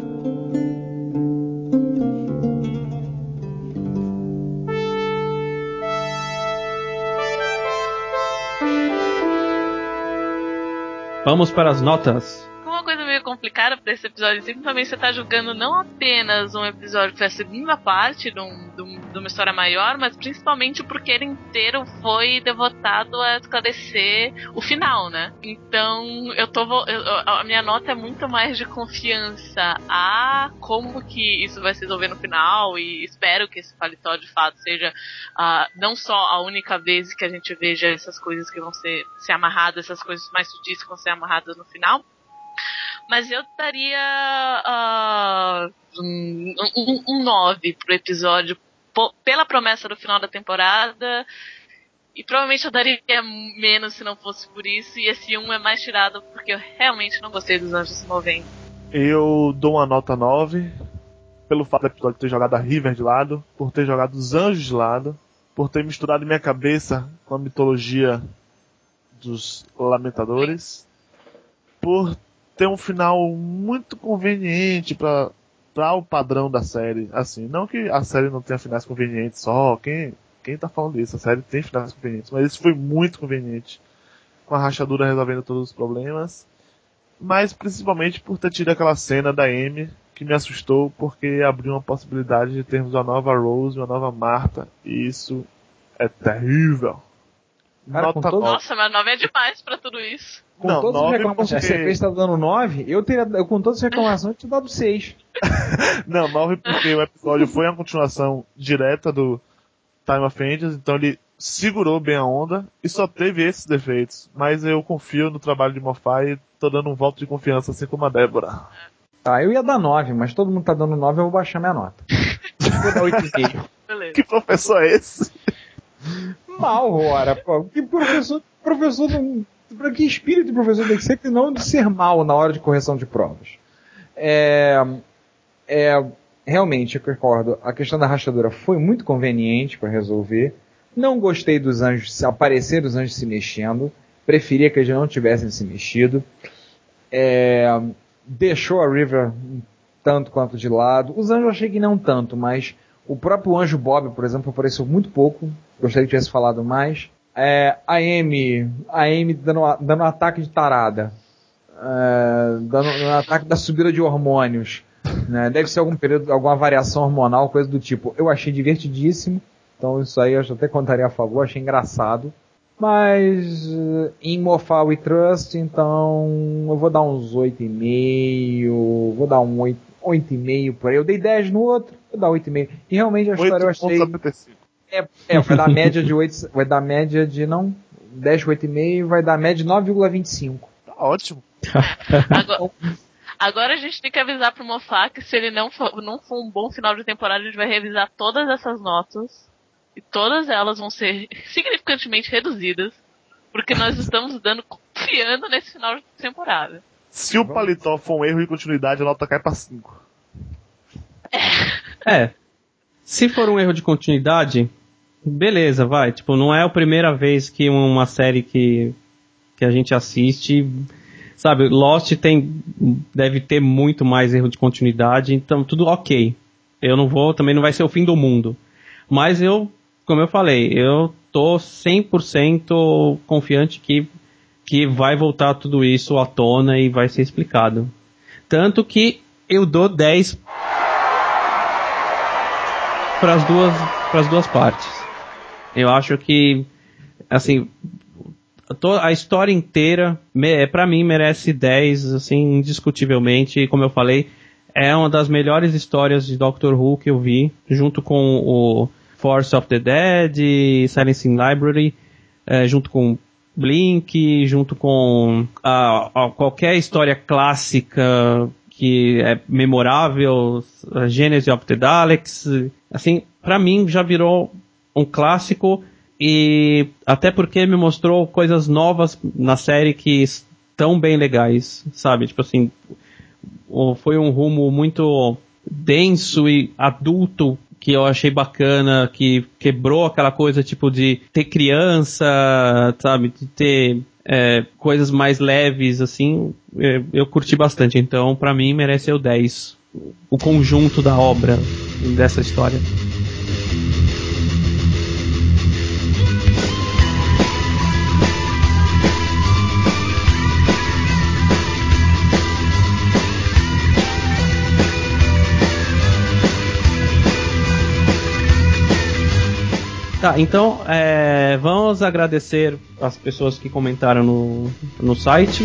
Vamos para as notas. Uma coisa meio complicada pra esse episódio, assim, também você tá julgando não apenas um episódio que foi a segunda parte de, um, de, um, de uma história maior, mas principalmente porque ele inteiro foi devotado a esclarecer o final, né? Então, eu tô eu, a minha nota é muito mais de confiança a como que isso vai se resolver no final, e espero que esse paletó de fato seja uh, não só a única vez que a gente veja essas coisas que vão ser, ser amarradas, essas coisas mais sutis que vão ser amarradas no final. Mas eu daria uh, um, um, um nove pro episódio po, pela promessa do final da temporada. E provavelmente eu daria menos se não fosse por isso. E esse um é mais tirado porque eu realmente não gostei dos Anjos se movendo. Eu dou uma nota nove pelo fato do episódio ter jogado a River de lado, por ter jogado os Anjos de lado, por ter misturado minha cabeça com a mitologia dos Lamentadores, por ter um final muito conveniente para para o padrão da série. Assim, não que a série não tenha finais convenientes, só quem quem tá falando isso, a série tem finais convenientes, mas esse foi muito conveniente, com a rachadura resolvendo todos os problemas, mas principalmente por ter tido aquela cena da Amy que me assustou, porque abriu uma possibilidade de termos uma nova Rose, uma nova Martha, e isso é terrível. Cara, Nota todo... Nossa, mas nove é demais pra tudo isso. Com não, todas as reclamações, porque... a sequência tá dando nove, eu teria, eu, com todas as reclamações, eu tinha dado seis. Não, nove porque o episódio foi uma continuação direta do Time of Angels, então ele segurou bem a onda e só teve esses defeitos. Mas eu confio no trabalho de Moffat e tô dando um voto de confiança, assim como a Débora. Tá, eu ia dar nove, mas todo mundo tá dando nove, eu vou baixar minha nota. Vou dar oito e meio. Que professor é esse? Mal, ora, pô. Que professor, professor não... Pra que espírito de professor tem que ser que não de ser mal na hora de correção de provas? É, é, realmente, eu concordo. A questão da rachadura foi muito conveniente para resolver. Não gostei dos anjos, aparecer dos anjos se mexendo. Preferia que eles não tivessem se mexido. É, deixou a River tanto quanto de lado. Os anjos eu achei que não tanto, mas o próprio anjo Bob, por exemplo, apareceu muito pouco. Gostaria que tivesse falado mais. É, a Amy, a Amy dando, dando um ataque de tarada, é, dando um ataque da subida de hormônios, né? Deve ser algum período, alguma variação hormonal, coisa do tipo. Eu achei divertidíssimo, então isso aí eu até contaria a favor, achei engraçado. Mas em Moffat We Trust, então eu vou dar uns oito e meio, vou dar um oito e meio por aí. Eu dei dez no outro, vou dar oito e meio. E realmente a história eu achei... É, é, vai dar média de oito, vai dar média de, não, dez, oito e meio, vai dar média de nove vírgula vinte e cinco. Tá ótimo. Agora, agora a gente tem que avisar pro Moffat que se ele não for, não for um bom final de temporada, a gente vai revisar todas essas notas e todas elas vão ser significantemente reduzidas, porque nós estamos dando, confiando nesse final de temporada. Se o paletó for um erro de continuidade, a nota cai pra cinco. É. Se for um erro de continuidade, beleza, vai. Tipo, não é a primeira vez que uma série que, que a gente assiste, sabe, Lost tem, deve ter muito mais erro de continuidade, então tudo ok. Eu não vou, também não vai ser o fim do mundo. Mas eu, como eu falei, eu tô cem por cento confiante que, que vai voltar tudo isso à tona e vai ser explicado. Tanto que eu dou dez para as duas, para as duas partes. Eu acho que, assim, a história inteira, pra mim, merece dez, assim, indiscutivelmente. Como eu falei, é uma das melhores histórias de Doctor Who que eu vi, junto com o Force of the Dead, Silencing Library, é, junto com Blink, junto com a, a qualquer história clássica que é memorável, Genesis of the Daleks. Assim, pra mim, já virou um clássico. E até porque me mostrou coisas novas na série que estão bem legais, sabe? Tipo assim, foi um rumo muito denso e adulto que eu achei bacana, que quebrou aquela coisa tipo de ter criança, sabe? De ter é, coisas mais leves, assim. Eu, eu curti bastante, então pra mim mereceu dez. O conjunto da obra dessa história. Tá, então é, vamos agradecer as pessoas que comentaram no, no site.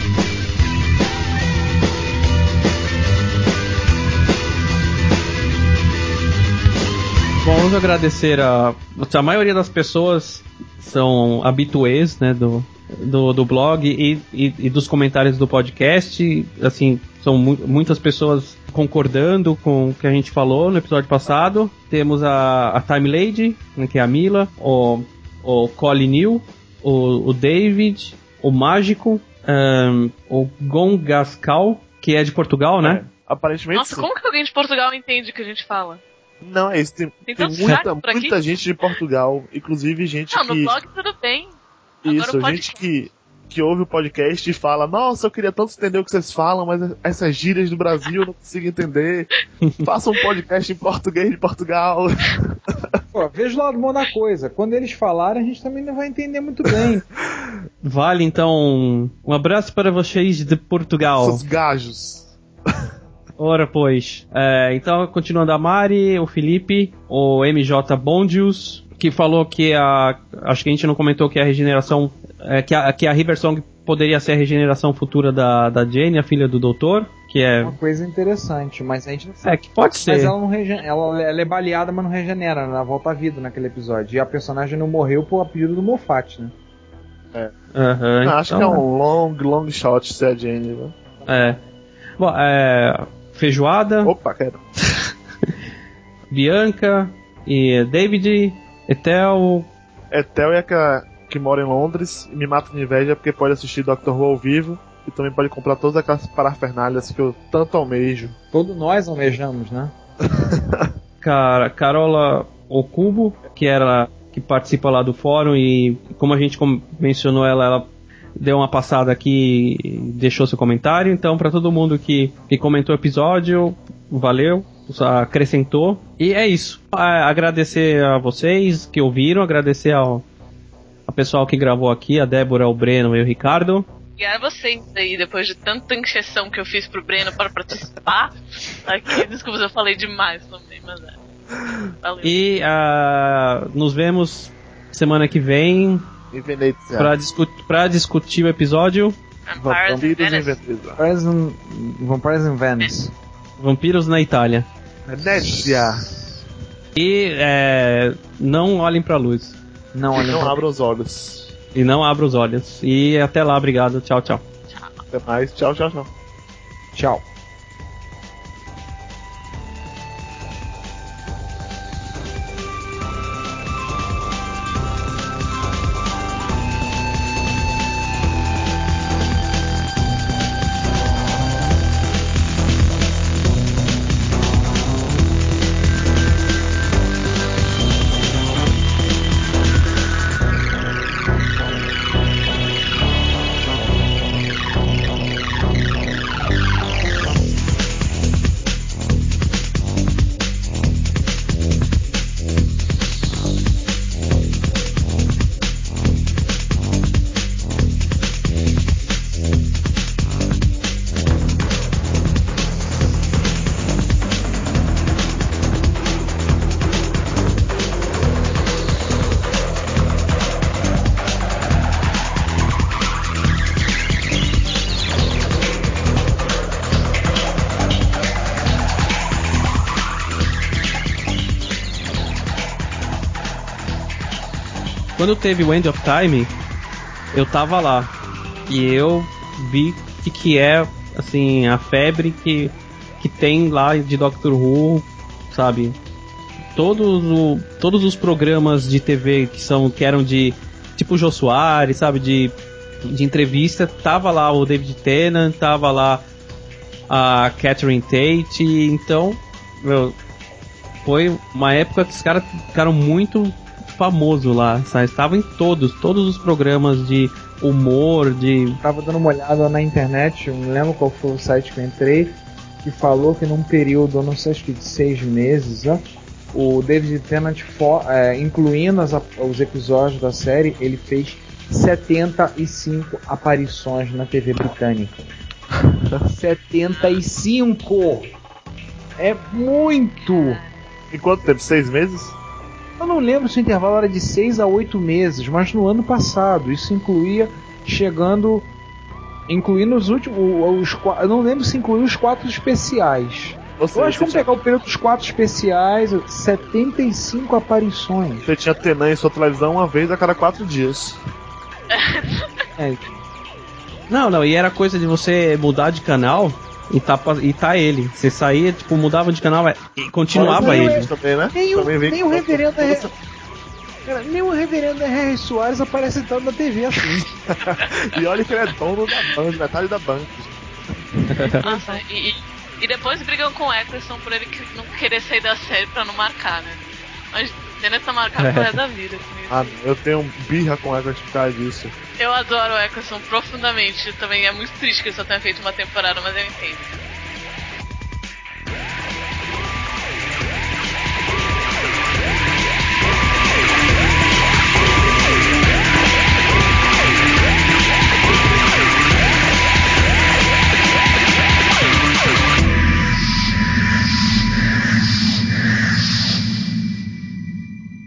Bom, vamos agradecer a... A maioria das pessoas são habituês, né, do, do, do blog e, e, e dos comentários do podcast. Assim, são mu- muitas pessoas concordando com o que a gente falou no episódio passado. Temos a, a Time Lady, né, que é a Mila, o, o Colin New, o, o David, o Mágico, um, o Gongascal, que é de Portugal, né? É, aparentemente Nossa, sim. como que alguém de Portugal entende o que a gente fala? Não, é isso. Tem, Tem tem tantos muita, chatos por aqui. muita gente de Portugal, inclusive gente Não, que... no blog tudo bem. Agora Isso, o podcast. gente que, que ouve o podcast e fala: nossa, eu queria tanto entender o que vocês falam, mas essas gírias do Brasil eu não consigo entender. Faça um podcast em português de Portugal. Pô, veja o lado bom da coisa. Quando eles falarem, a gente também não vai entender muito bem. Vale, então, um abraço para vocês de Portugal. Seus gajos. Ora, pois. É, então, continuando a Mari, o Felipe, o M J Bondius, que falou que a... Acho que a gente não comentou que a regeneração... É, que, a, que a River Song poderia ser a regeneração futura da, da Jane, a filha do doutor, que é... Uma coisa interessante, mas a gente não sabe. É, que pode ser. Mas ela não regen... ela, ela é baleada, mas não regenera, né? Ela volta à vida naquele episódio. E a personagem não morreu por pedido do Moffat, né? É. Uhum, não, acho então, que é um long, long shot ser a Jane, né? É. Bom, é... Feijoada. Opa, quero. Bianca e David, Ethel. Ethel é a que, que mora em Londres e me mata de inveja porque pode assistir Doctor Who ao vivo e também pode comprar todas aquelas parafernalhas que eu tanto almejo. Todos nós almejamos, né? Cara, Carola Okubo, que era que participa lá do fórum e como a gente mencionou ela, ela deu uma passada aqui e deixou seu comentário. Então, para todo mundo que, que comentou o episódio, valeu, acrescentou. E é isso. Agradecer a vocês que ouviram, agradecer ao, ao pessoal que gravou aqui, a Débora, o Breno e o Ricardo. E a vocês aí, depois de tanta injeção que eu fiz pro Breno para participar. Aqui, desculpa, eu falei demais também, mas é. Valeu. E uh, nos vemos semana que vem. Em Venezia. Pra, discu- pra discutir o episódio. Vampiros em Veneza. Vampires in Venice. Vampiros na Itália. Venezia. E é, não olhem pra luz. Não olhem Não pra... abram os olhos. E não abram os olhos. E até lá, obrigado. Tchau, tchau. Até mais. Tchau, tchau, tchau. Tchau. quando teve o End of Time, eu tava lá. E eu vi o que, que é, assim, a febre que, que tem lá de Doctor Who, sabe? Todos, o, todos os programas de T V que, são, que eram de, tipo o Jô Soares, sabe? De, de entrevista, tava lá o David Tennant, tava lá a Catherine Tate, então, meu, foi uma época que os caras ficaram muito famosos lá, sabe? Estavam em todos, todos os programas de humor, de... Tava dando uma olhada na internet, eu não lembro qual foi o site que eu entrei, que falou que num período, eu não sei, acho que de seis meses, ó, o David Tennant, é, incluindo as, os episódios da série, ele fez setenta e cinco aparições na T V britânica. setenta e cinco! É muito! E quanto tempo? Seis meses? Eu não lembro se o intervalo era de seis a oito meses, mas no ano passado. Isso incluía chegando... Incluindo os últimos... Os, eu não lembro se incluía os quatro especiais. Ou seja, eu acho que vamos tinha... pegar o período dos quatro especiais, setenta e cinco aparições. Você tinha Tenan em sua televisão uma vez a cada quatro dias. É. Não, não, e era coisa de você mudar de canal e tá, e tá ele. Você saía, tipo, mudava de canal e continuava nem ele. O, também, né? Nem, o, também nem o reverendo Cara, nem o reverendo Harry Soares aparece tanto na T V assim. E olha que ele é dono da Band, metade da Band. Nossa, e, e depois brigam com o Eccleston por ele não querer sair da série pra não marcar, né? Mas Tenet tá marcado pro resto da vida com isso. Ah, eu tenho birra com o Eccleston por causa disso. Eu adoro o Eccleston profundamente. Também é muito triste que ele só tenha feito uma temporada, mas eu entendo.